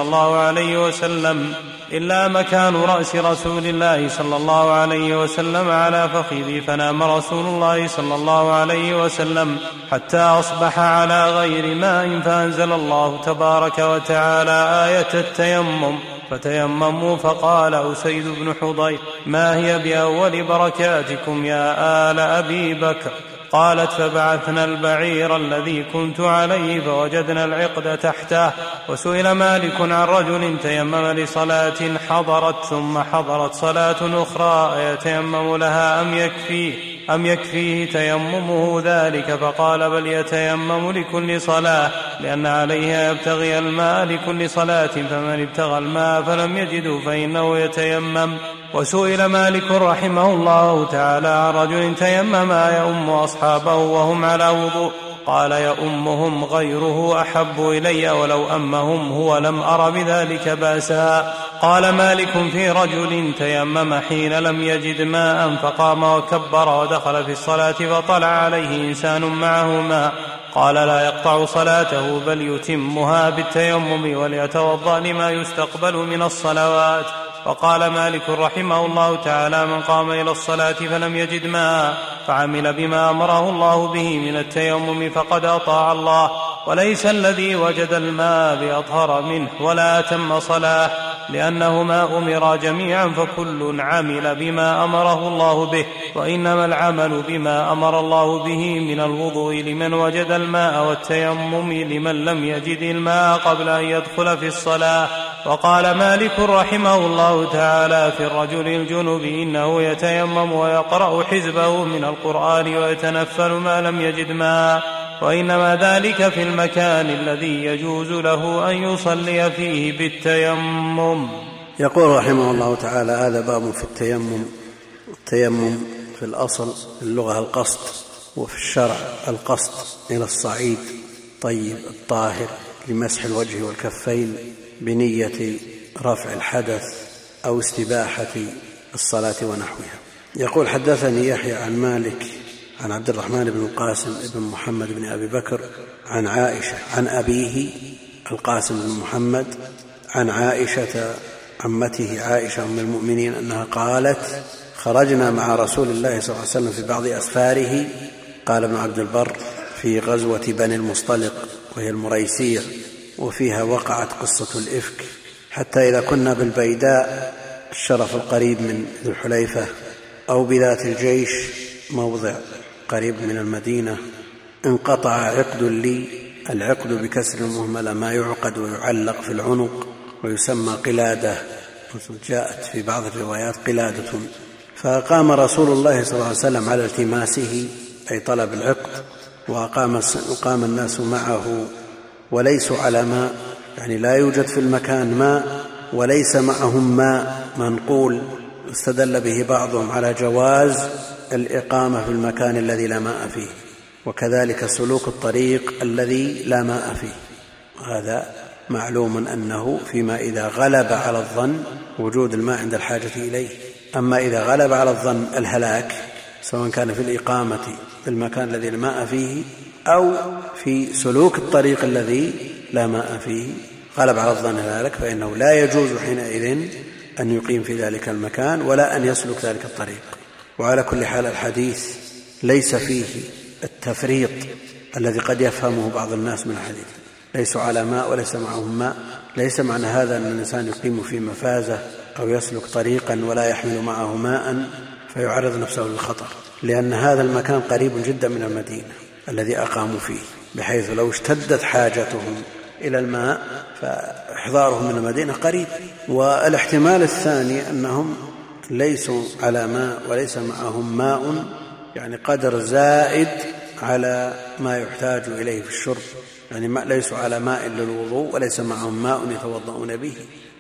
الله عليه وسلم على فخذي، فنام رسول الله صلى الله عليه وسلم حتى أصبح على غير ماء، فأنزل الله تبارك وتعالى آية التيمم: فتيمموا. فقال أسيد بن حضير: ما هي بأول بركاتكم يا آل أبي بكر؟ قالت: فبعثنا البعير الذي كنت عليه فوجدنا العقد تحته. وسئل مالك عن رجل تيمم لصلاة حضرت ثم حضرت صلاة أخرى يتيمم لها أم يكفيه تيممه ذلك؟ فقال: بل يتيمم لكل صلاة، لأن عليه يبتغي الماء لكل صلاة، فمن ابتغى الماء فلم يجده فإنه يتيمم. وسئل مالك رحمه الله تعالى عن رجل تيمم يؤم أصحابه وهم على وضوء، قال: يؤمهم غيره أحب إلي، ولو أمهم هو لم أر بذلك بأسا. قال مالك: في رجل تيمم حين لم يجد ماء، فقام وكبر ودخل في الصلاة، فطلع عليه إنسان معه ماء، قال لا يقطع صلاته بل يتمها بالتيمم وليتوضأ لما يستقبل من الصلوات. وقال مالك رحمه الله تعالى من قام إلى الصلاة فلم يجد ماء فعمل بما أمره الله به من التيمم فقد أطاع الله، وليس الذي وجد الماء بأطهر منه ولا أتم صلاة، لأنهما أمرا جميعا فكل عمل بما أمره الله به، وإنما العمل بما أمر الله به من الوضوء لمن وجد الماء والتيمم لمن لم يجد الماء قبل أن يدخل في الصلاة. وقال مالك رحمه الله تعالى في الرجل الجنب إنه يتيمم ويقرأ حزبه من القرآن ويتنفل ما لم يجد ماء، وإنما ذلك في المكان الذي يجوز له أن يصلي فيه بالتيمم. يقول رحمه الله تعالى هذا باب في التيمم. التيمم في الأصل في اللغة القصد، وفي الشرع القصد إلى الصعيد طيب الطاهر لمسح الوجه والكفين بنية رفع الحدث أو استباحة الصلاة ونحوها. يقول حدثني يحيى عن مالك عن عبد الرحمن بن القاسم بن محمد بن أبي بكر عن عائشة عن أبيه القاسم بن محمد عن عائشة عمته عائشة أم المؤمنين أنها قالت خرجنا مع رسول الله صلى الله عليه وسلم في بعض أسفاره، قال ابن عبد البر في غزوة بني المصطلق وهي المريسية، وفيها وقعت قصة الإفك، حتى إذا كنا بالبيداء الشرف القريب من ذي الحليفة أو بذات الجيش موضع قريب من المدينة انقطع عقد لي. العقد بكسر المهملة ما يعقد ويعلق في العنق ويسمى قلادة، جاءت في بعض الروايات قلادة. فأقام رسول الله صلى الله عليه وسلم على التماسه أي طلب العقد، وقام الناس معه وليسوا على ماء، يعني لا يوجد في المكان ماء وليس معهم ماء منقول. استدل به بعضهم على جواز الإقامة في المكان الذي لا ماء فيه، وكذلك سلوك الطريق الذي لا ماء فيه. وهذا معلوم أنه فيما إذا غلب على الظن وجود الماء عند الحاجة إليه. أما إذا غلب على الظن الهلاك سواء كان في الإقامة في المكان الذي لا ماء فيه أو في سلوك الطريق الذي لا ماء فيه، غلب على الظن الهلاك، فإنه لا يجوز حينئذ أن يقيم في ذلك المكان ولا أن يسلك ذلك الطريق. وعلى كل حال الحديث ليس فيه التفريط الذي قد يفهمه بعض الناس من الحديث، ليسوا على ماء وليس معهم ماء. ليس معنى هذا أن الإنسان يقيم في مفازة أو يسلك طريقا ولا يحمل معه ماء فيعرض نفسه للخطر، لأن هذا المكان قريب جدا من المدينة الذي أقاموا فيه، بحيث لو اشتدت حاجتهم إلى الماء فإحضارهم من المدينة قريب. والاحتمال الثاني أنهم ليسوا على ماء وليس معهم ماء، يعني قدر زائد على ما يحتاج إليه في الشرب، يعني ليسوا على ماء للوضوء وليس معهم ماء يتوضؤون به.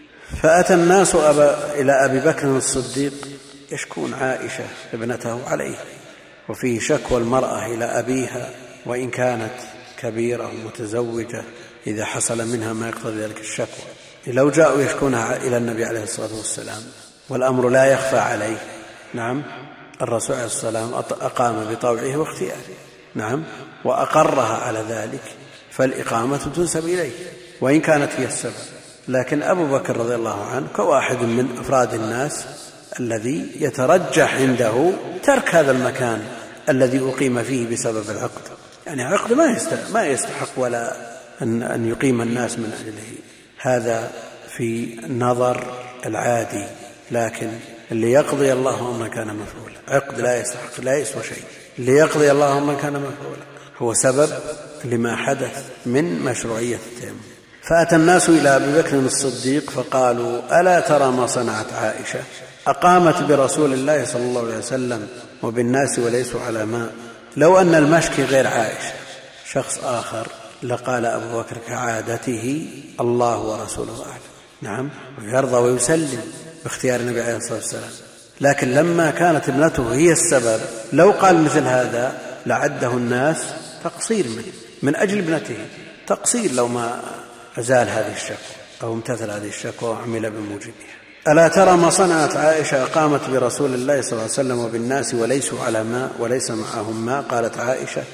فأتى الناس إلى أبي بكر الصديق يشكون عائشة ابنته عليه، وفيه شكوى المرأة إلى أبيها وإن كانت كبيرة متزوجة إذا حصل منها ما يقتضي ذلك الشكوى. لو جاءوا يشكونها إلى النبي عليه الصلاة والسلام والأمر لا يخفى عليه، نعم، الرسول عليه الصلاة والسلام أقام بطوعه واختياره، نعم، وأقرها على ذلك، فالإقامة تنسب إليه وإن كانت هي السبب. لكن أبو بكر رضي الله عنه كواحد من أفراد الناس الذي يترجح عنده ترك هذا المكان الذي أقيم فيه بسبب العقد، يعني عقد ما يستحق ولا أن يقيم الناس من أجله، هذا في نظر العادي. لكن اللي يقضي الله أمرا كان مفعولا، عقد لا يستحق لا يسوى شيء، اللي يقضي الله أمرا كان مفعولا هو سبب لما حدث من مشروعية التيمم. فأتى الناس إلى أبي بكر الصديق فقالوا ألا ترى ما صنعت عائشة، أقامت برسول الله صلى الله عليه وسلم وبالناس وليسوا على ماء. لو أن المشكي غير عائشة شخص آخر لقال أبو بكر كعادته الله ورسوله أعلم، نعم، ويرضى ويسلم باختيار النبي عليه الصلاة والسلام. لكن لما كانت ابنته هي السبب لو قال مثل هذا لعده الناس تقصير من أجل ابنته، تقصير لو ما أزال هذه الشكوى أو امتثل هذه الشكوى وعمل بموجبها. ألا ترى ما صنعت عائشة، أقامت برسول الله صلى الله عليه وسلم وبالناس وليسوا على ماء وليس معهم ماء. قالت عائشة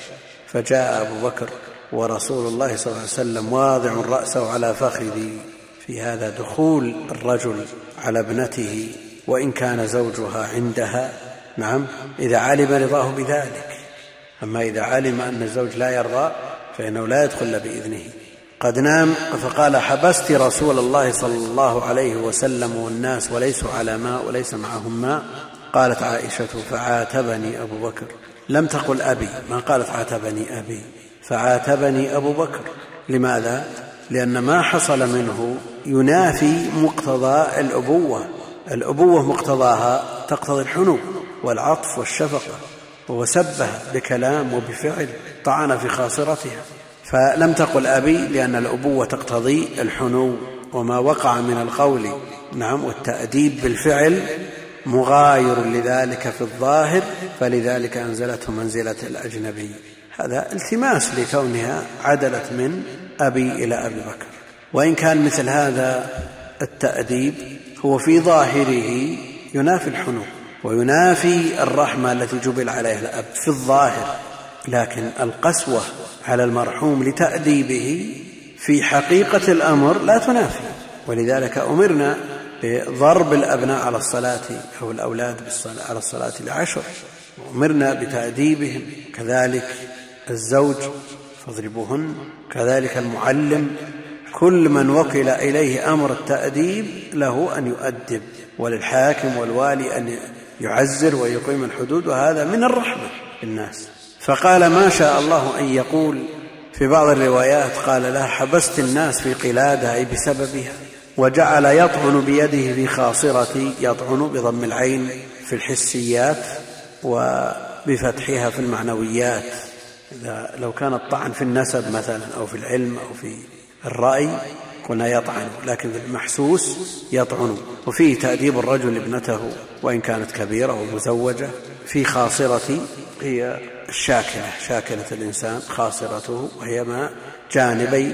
فجاء أبو بكر ورسول الله صلى الله عليه وسلم واضع رأسه على فخذي. في هذا دخول الرجل على ابنته وإن كان زوجها عندها، نعم، إذا علم رضاه بذلك. أما إذا علم أن الزوج لا يرضى فإنه لا يدخل بإذنه. قد نام فقال: حبست رسول الله صلى الله عليه وسلم والناس وليسوا على ماء وليس معهم ماء. قالت عائشة: فعاتبني أبو بكر. لم تقل أبي، ما قالت عاتبني أبي، فعاتبني أبو بكر. لماذا؟ لأن ما حصل منه ينافي مقتضى الأبوة. الأبوة مقتضاها تقتضي الحنو والعطف والشفقة، وسبها بكلام وبفعل، طعن في خاصرتها. فلم تقل أبي لأن الأبوة تقتضي الحنو، وما وقع من القول، نعم، والتأديب بالفعل مغاير لذلك في الظاهر، فلذلك أنزلته منزلة الأجنبي. هذا التماس لكونها عدلت من أبي إلى أبي بكر. وإن كان مثل هذا التأديب هو في ظاهره ينافي الحنو وينافي الرحمة التي جبل عليها الأب في الظاهر، لكن القسوة على المرحوم لتأديبه في حقيقة الأمر لا تنافي. ولذلك أمرنا بضرب الأبناء على الصلاة أو الأولاد على الصلاة ل10، وأمرنا بتأديبهم. كذلك الزوج فاضربوهن، كذلك المعلم، كل من وكل إليه أمر التأديب له أن يؤدب، وللحاكم والوالي أن يعزر ويقيم الحدود، وهذا من الرحمة بالناس. فقال: ما شاء الله أن يقول. في بعض الروايات قال لها: حبست الناس في قلادة، أي بسببها. وجعل يطعن بيده في خاصرتي، يطعن بضم العين في الحسيات وبفتحها في المعنويات. لو كان الطعن في النسب مثلا أو في العلم أو في الرأي قلنا يطعن، لكن في المحسوس يطعن. وفيه تأديب الرجل ابنته وإن كانت كبيرة ومزوجة. في خاصرتي هي الشاكلة، شاكلة الإنسان خاصرته، وهي ما جانبي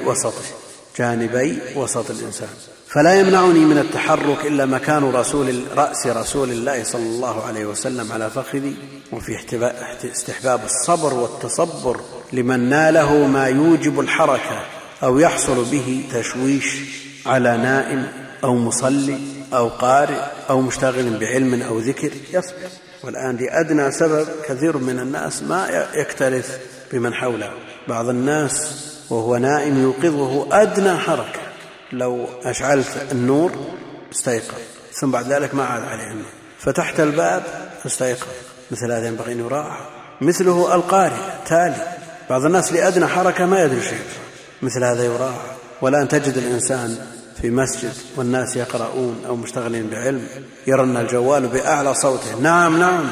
وسط الإنسان. فلا يمنعني من التحرك إلا مكان رأس رسول الله صلى الله عليه وسلم على فخذي. وفي استحباب الصبر والتصبر لمن ناله ما يوجب الحركة أو يحصل به تشويش على نائم أو مصلي أو قارئ أو مشتغل بعلم أو ذكر، يصبر. والآن لأدنى سبب كثير من الناس ما يكترث بمن حوله. بعض الناس وهو نائم يوقظه أدنى حركة، لو أشعلت النور استيقظ، ثم بعد ذلك ما عاد عليه النور، فتحت الباب استيقظ. مثل هذا ينبغي أن يراعى. مثله القارئ تالي، بعض الناس لأدنى حركة ما يدري شيء، مثل هذا يراعى. والآن تجد الإنسان في مسجد والناس يقرؤون أو مشتغلين بعلم يرن الجوال بأعلى صوته، نعم،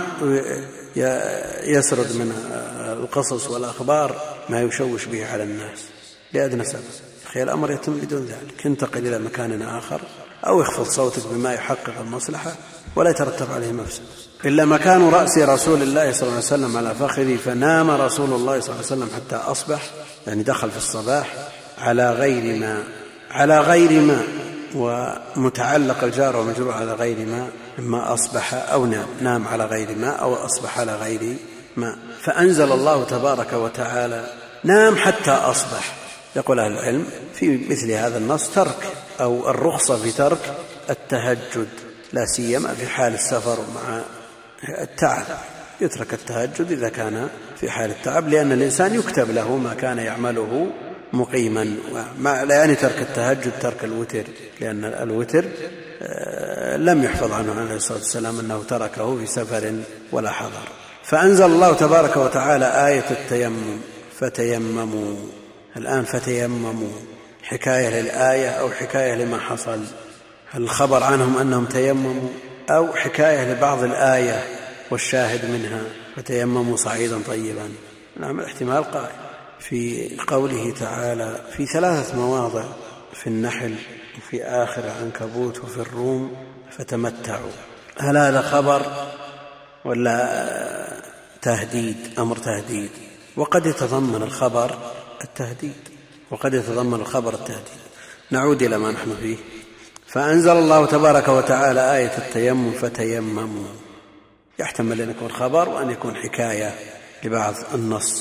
يسرد من القصص والأخبار ما يشوش به على الناس لأدنى سبب. أخي الأمر يتم بدون ذلك. انتقل إلى مكان آخر أو اخفض صوتك بما يحقق المصلحة ولا يترتب عليه مفسد. إلا مكان رأس رسول الله صلى الله عليه وسلم على فخذي، فنام رسول الله صلى الله عليه وسلم حتى أصبح، يعني دخل في الصباح على غير ماء، ومتعلق الجار ومجرور على غير ماء، إما أصبح أو نام على غير ماء أو أصبح على غير ماء. فأنزل الله تبارك وتعالى: نام حتى أصبح. يقول أهل العلم في مثل هذا النص ترك أو الرخصة في ترك التهجد، لا سيما في حال السفر مع التعب، يترك التهجد إذا كان في حال التعب، لأن الإنسان يكتب له ما كان يعمله مقيما. لا يعني ترك التهجد ترك الوتر، لأن الوتر لم يحفظ عنه عليه الصلاة والسلام أنه تركه في سفر ولا حضر. فأنزل الله تبارك وتعالى آية التيمم: فتيمموا. الآن فتيمموا حكاية للآية أو حكاية لما حصل؟ هل الخبر عنهم أنهم تيمموا أو حكاية لبعض الآية والشاهد منها فتيمموا صعيدا طيبا؟ نعم، الاحتمال قائم. في قوله تعالى في 3 مواضع، في النحل وفي آخر العنكبوت وفي الروم: فتمتعوا. هل هذا خبر ولا تهديد؟ أمر تهديد، وقد يتضمن الخبر التهديد وقد يتضمن الخبر التهديد. نعود إلى ما نحن فيه. فأنزل الله تبارك وتعالى آية التيمم: فتيمموا. يحتمل أن يكون خبر وأن يكون حكاية لبعض النص.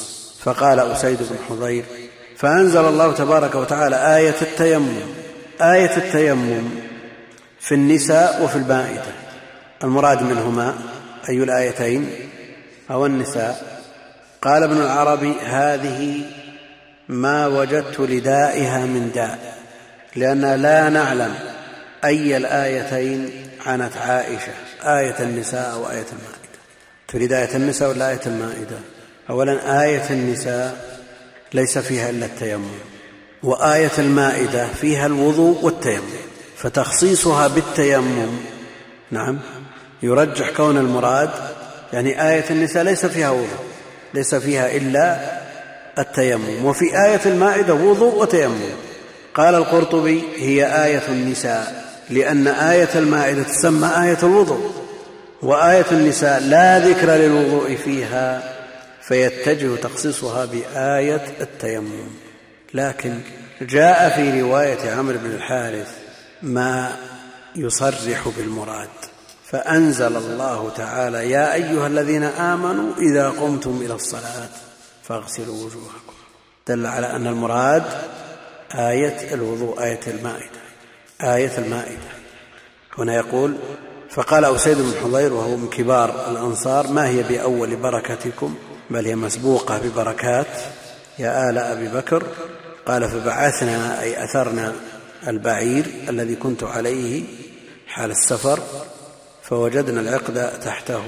فقال أسيد بن حضير: فأنزل الله تبارك وتعالى آية التيمم في النساء وفي المائدة. المراد منهما أي الآيتين؟ أو النساء؟ قال ابن العربي: هذه ما وجدت لدائها من داء، لأننا لا نعلم أي الآيتين عنت عائشة، آية النساء أو آية المائدة. تريد آية النساء ولا آية المائدة؟ أولا آية النساء ليس فيها إلا التيمم، وآية المائدة فيها الوضوء والتيمم، فتخصيصها بالتيمم نعم يرجح كون المراد، يعني آية النساء ليس فيها وضوء، ليس فيها إلا التيمم، وفي آية المائدة وضوء وتيمم. قال القرطبي: هي آية النساء، لأن آية المائدة تسمى آية الوضوء، وآية النساء لا ذكر للوضوء فيها، فيتجه تخصيصها بآية التيمم. لكن جاء في رواية عمرو بن الحارث ما يصرح بالمراد، فأنزل الله تعالى: يا أيها الذين آمنوا إذا قمتم إلى الصلاة فاغسلوا وجوهكم. دل على أن المراد آية الوضوء، آية المائدة. هنا يقول: فقال أسيد بن حضير وهو من كبار الأنصار: ما هي بأول بركتكم، بل هي مسبوقة ببركات يا آل أبي بكر. قال: فبعثنا أي أثرنا البعير الذي كنت عليه حال السفر، فوجدنا العقد تحته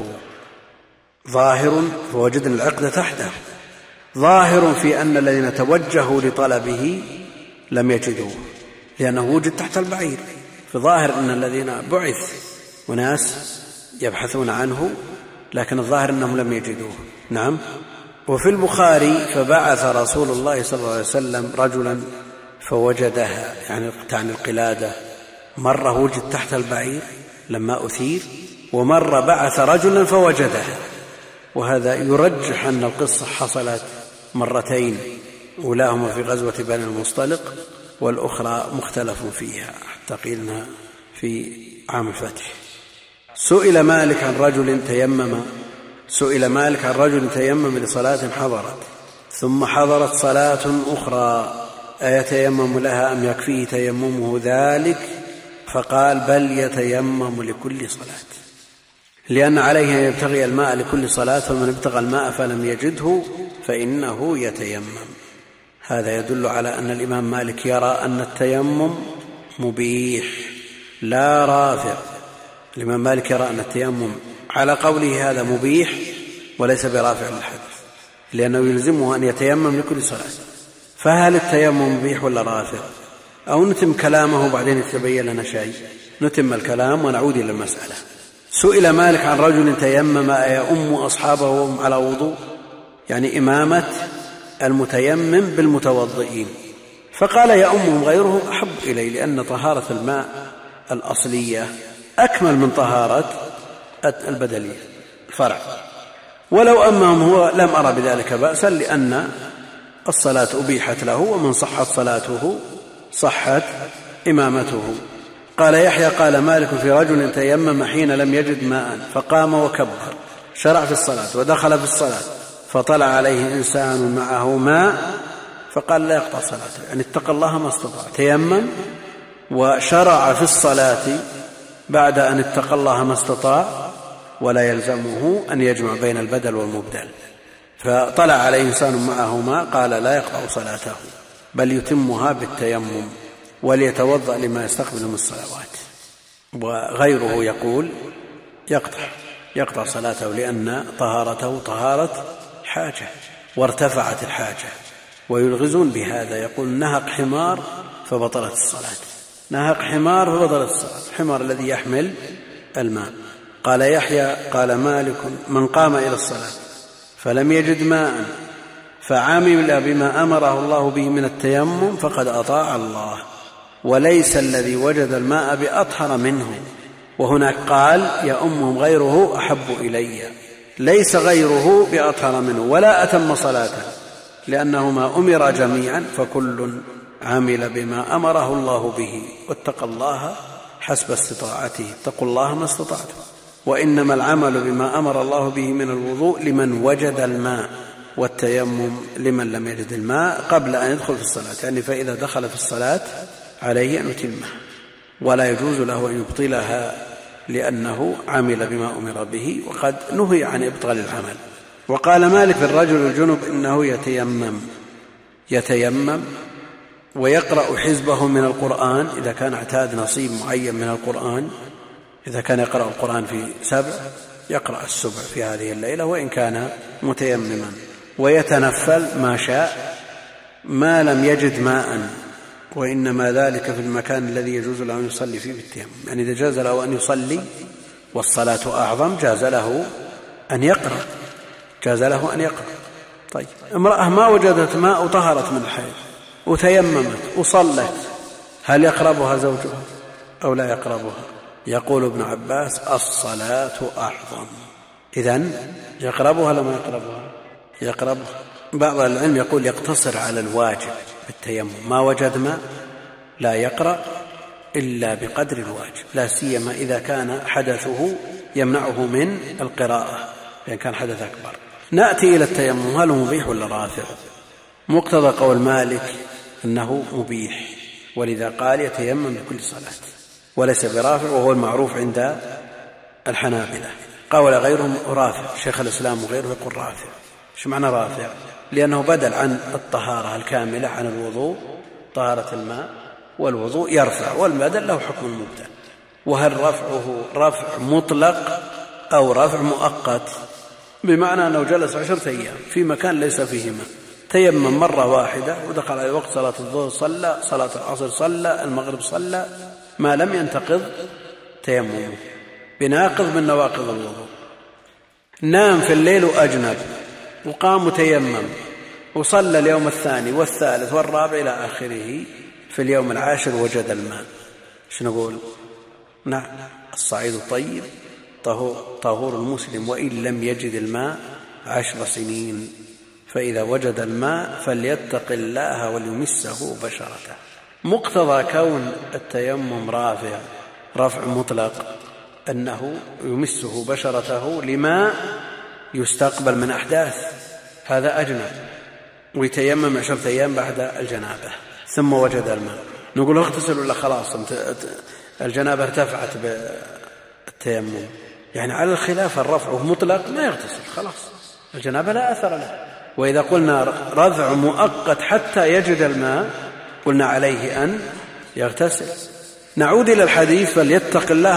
ظاهر في أن الذين توجهوا لطلبه لم يجدوه، لأنه وجد تحت البعير، فظاهر أن الذين بعث وناس يبحثون عنه، لكن الظاهر أنهم لم يجدوه. نعم. وفي البخاري: فبعث رسول الله صلى الله عليه وسلم رجلا فوجدها، يعني تعني القلادة. مرة وجد تحت البعير لما أثير، ومرة بعث رجلا فوجدها. وهذا يرجح أن القصة حصلت مرتين، أولاهما في غزوة بني المصطلق، والأخرى مختلف فيها حتى قيلنا في عام الفتح. سئل مالك عن رجل تيمم لصلاة حضرت، ثم حضرت صلاة أخرى، أيتيمم لها أم يكفيه تيممه ذلك؟ فقال: بل يتيمم لكل صلاة، لأن عليه أن يبتغي الماء لكل صلاة، فمن ابتغى الماء فلم يجده فإنه يتيمم. هذا يدل على أن الإمام مالك يرى أن التيمم مبيح لا رافع. الإمام مالك يرى أن التيمم على قوله هذا مبيح وليس برافع للحدث، لأنه يلزمه أن يتيمم لكل صلاة. فهل التيمم مبيح ولا رافع؟ أو نتم كلامه بعدين يتبين لنا شيء؟ نتم الكلام ونعود إلى المسألة. سئل مالك عن رجل تيمم أيؤم أصحابه وهم على وضوء، يعني إمامة المتيمم بالمتوضئين. فقال: يؤمهم غيره أحب إلي، لأن طهارة الماء الأصلية أكمل من طهارة البدلية الفرع. ولو أمهم هو لم أرى بذلك بأسا، لأن الصلاة أبيحت له، ومن صحت صلاته صحت إمامته. قال يحيى: قال مالك في رجل تيمم حين لم يجد ماء، فقام وكبر، شرع في الصلاة ودخل في الصلاة، فطلع عليه إنسان معه ماء، فقال: لا يقطع صلاته، يعني اتقى الله ما استطاع. تيمم وشرع في الصلاة بعد أن اتقى الله ما استطاع، ولا يلزمه أن يجمع بين البدل والمبدل. فطلع عليه إنسان معه ماء، قال: لا يقطع صلاته، بل يتمها بالتيمم، وليتوضأ لما يستقبل من الصلوات. وغيره يقول يقطع صلاته، لأن طهارته طهارة حاجة، وارتفعت الحاجة. ويلغزون بهذا، يقول: نهق حمار فبطلت الصلاة، نهق حمار فبطلت الصلاة، الحمار الذي يحمل الماء. قال يحيى: قال مالك: من قام إلى الصلاة فلم يجد ماء فعمل بما أمره الله به من التيمم فقد أطاع الله، وليس الذي وجد الماء بأطهر منه. وهناك قال: يؤمهم غيره أحب إلي، ليس غيره بأطهر منه ولا أتم صلاته، لأنهما أمر جميعا، فكل عمل بما أمره الله به واتقى الله حسب استطاعته. اتقوا الله ما استطعتم. وإنما العمل بما أمر الله به من الوضوء لمن وجد الماء، والتيمم لمن لم يجد الماء قبل أن يدخل في الصلاة، يعني فإذا دخل في الصلاة عليه أن يتمها، ولا يجوز له أن يبطلها لأنه عمل بما أمر به، وقد نهي عن إبطال العمل. وقال مالك في الرجل الجنب إنه يتيمم ويقرأ حزبه من القرآن إذا كان اعتاد نصيب معين من القرآن، إذا كان يقرأ القرآن في 7 يقرأ 7 في هذه الليلة وإن كان متيمما، ويتنفل ما شاء ما لم يجد ماء، وإنما ذلك في المكان الذي يجوز له أن يصلي فيه بالتيمم. يعني إذا جاز له أن يصلي والصلاة أعظم جاز له أن يقرأ. طيب، امرأة ما وجدت ماء وطهرت من الحيض وتيممت وصلت، هل يقربها زوجها أو لا يقربها؟ يقول ابن عباس الصلاة أعظم. إذن يقربها لما يقربها. بعض العلم يقول يقتصر على الواجب بالتيمم، ما وجد ماء لا يقرأ إلا بقدر الواجب، لا سيما إذا كان حدثه يمنعه من القراءة، لأن كان حدث أكبر. نأتي إلى التيمم، هل مبيح ولا رافع؟ مقتضى قول مالك أنه مبيح، ولذا قال يتيمم لكل صلاة وليس برافع، وهو المعروف عند الحنابلة. قال غيرهم رافع، شيخ الإسلام وغيره يقول رافع. ايش معنى رافع؟ لأنه بدل عن الطهارة الكاملة عن الوضوء، طهارة الماء والوضوء يرفع، والبدل له حكم المبدل. وهل رفعه رفع مطلق أو رفع مؤقت؟ بمعنى أنه جلس 10 أيام في مكان ليس فيه ماء، تيمم مرة واحدة ودخل على وقت صلاة الظهر صلى، صلاة العصر صلى، المغرب صلى، ما لم ينتقض تيممه بناقض من نواقض الوضوء. نام في الليل وأجنب وقام متيمم وصلى اليوم الثاني والثالث والرابع إلى آخره، في اليوم العاشر وجد الماء، شو نقول؟ نعم، الصعيد الطيب طهور المسلم وإن لم يجد الماء 10 سنين، فإذا وجد الماء فليتق الله وليمسه بشرته. مقتضى كون التيمم رفع مطلق أنه يمسه بشرته لما يستقبل من أحداث، هذا أجنب ويتيمم 10 أيام بعد الجنابة ثم وجد الماء، نقول اغتسل ولا خلاص الجنابة ارتفعت بالتيمم؟ يعني على الخلاف، الرفع مطلق ما يغتسل خلاص، الجنابة لا أثر له. وإذا قلنا رفع مؤقت حتى يجد الماء قلنا عليه أن يغتسل. نعود إلى الحديث فليتق الله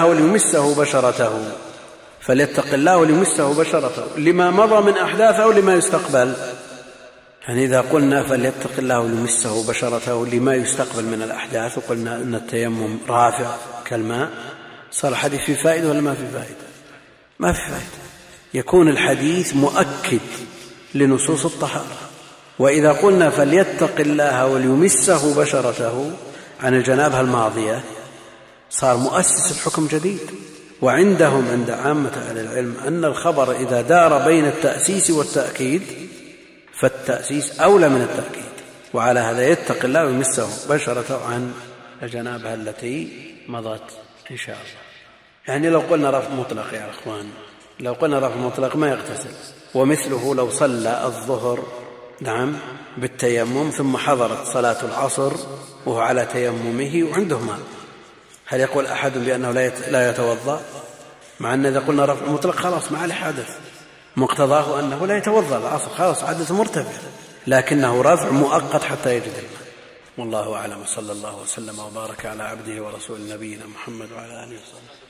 وليمسه بشرته، لما مضى من أحداث أو لما يستقبل. يعني إذا قلنا فليتق الله وليمسه بشرته لما يستقبل من الأحداث، وقلنا أن التيمم رافع كالماء، صار الحديث في فائدة ولا ما في فائدة؟ ما في فائدة. يكون الحديث مؤكد لنصوص الطهارة. وإذا قلنا فليتق الله وليمسه بشرته عن الجنابة الماضية، صار مؤسس الحكم جديد. وعندهم عند عامة أهل العلم أن الخبر إذا دار بين التأسيس والتأكيد فالتأسيس أولى من التأكيد، وعلى هذا يتق الله ويمسه بشرته عن الجنابة التي مضت إن شاء الله. يعني لو قلنا رفع مطلق يا أخوان، لو قلنا رفع مطلق ما يغتسل. ومثله لو صلى الظهر بالتيمم ثم حضرت صلاة العصر وهو على تيممه وعنده ماء، هل يقول أحد بأنه لا يتوضأ؟ مع أن إذا قلنا رفع مطلق خلاص ما عليه حدث، مقتضاه أنه لا يتوضأ العصر، خلاص حدث مرتفع، لكنه رفع مؤقت حتى يجد الماء. والله أعلم، صلى الله وسلم وبارك على عبده ورسول نبينا محمد وعلى آله وصحبه.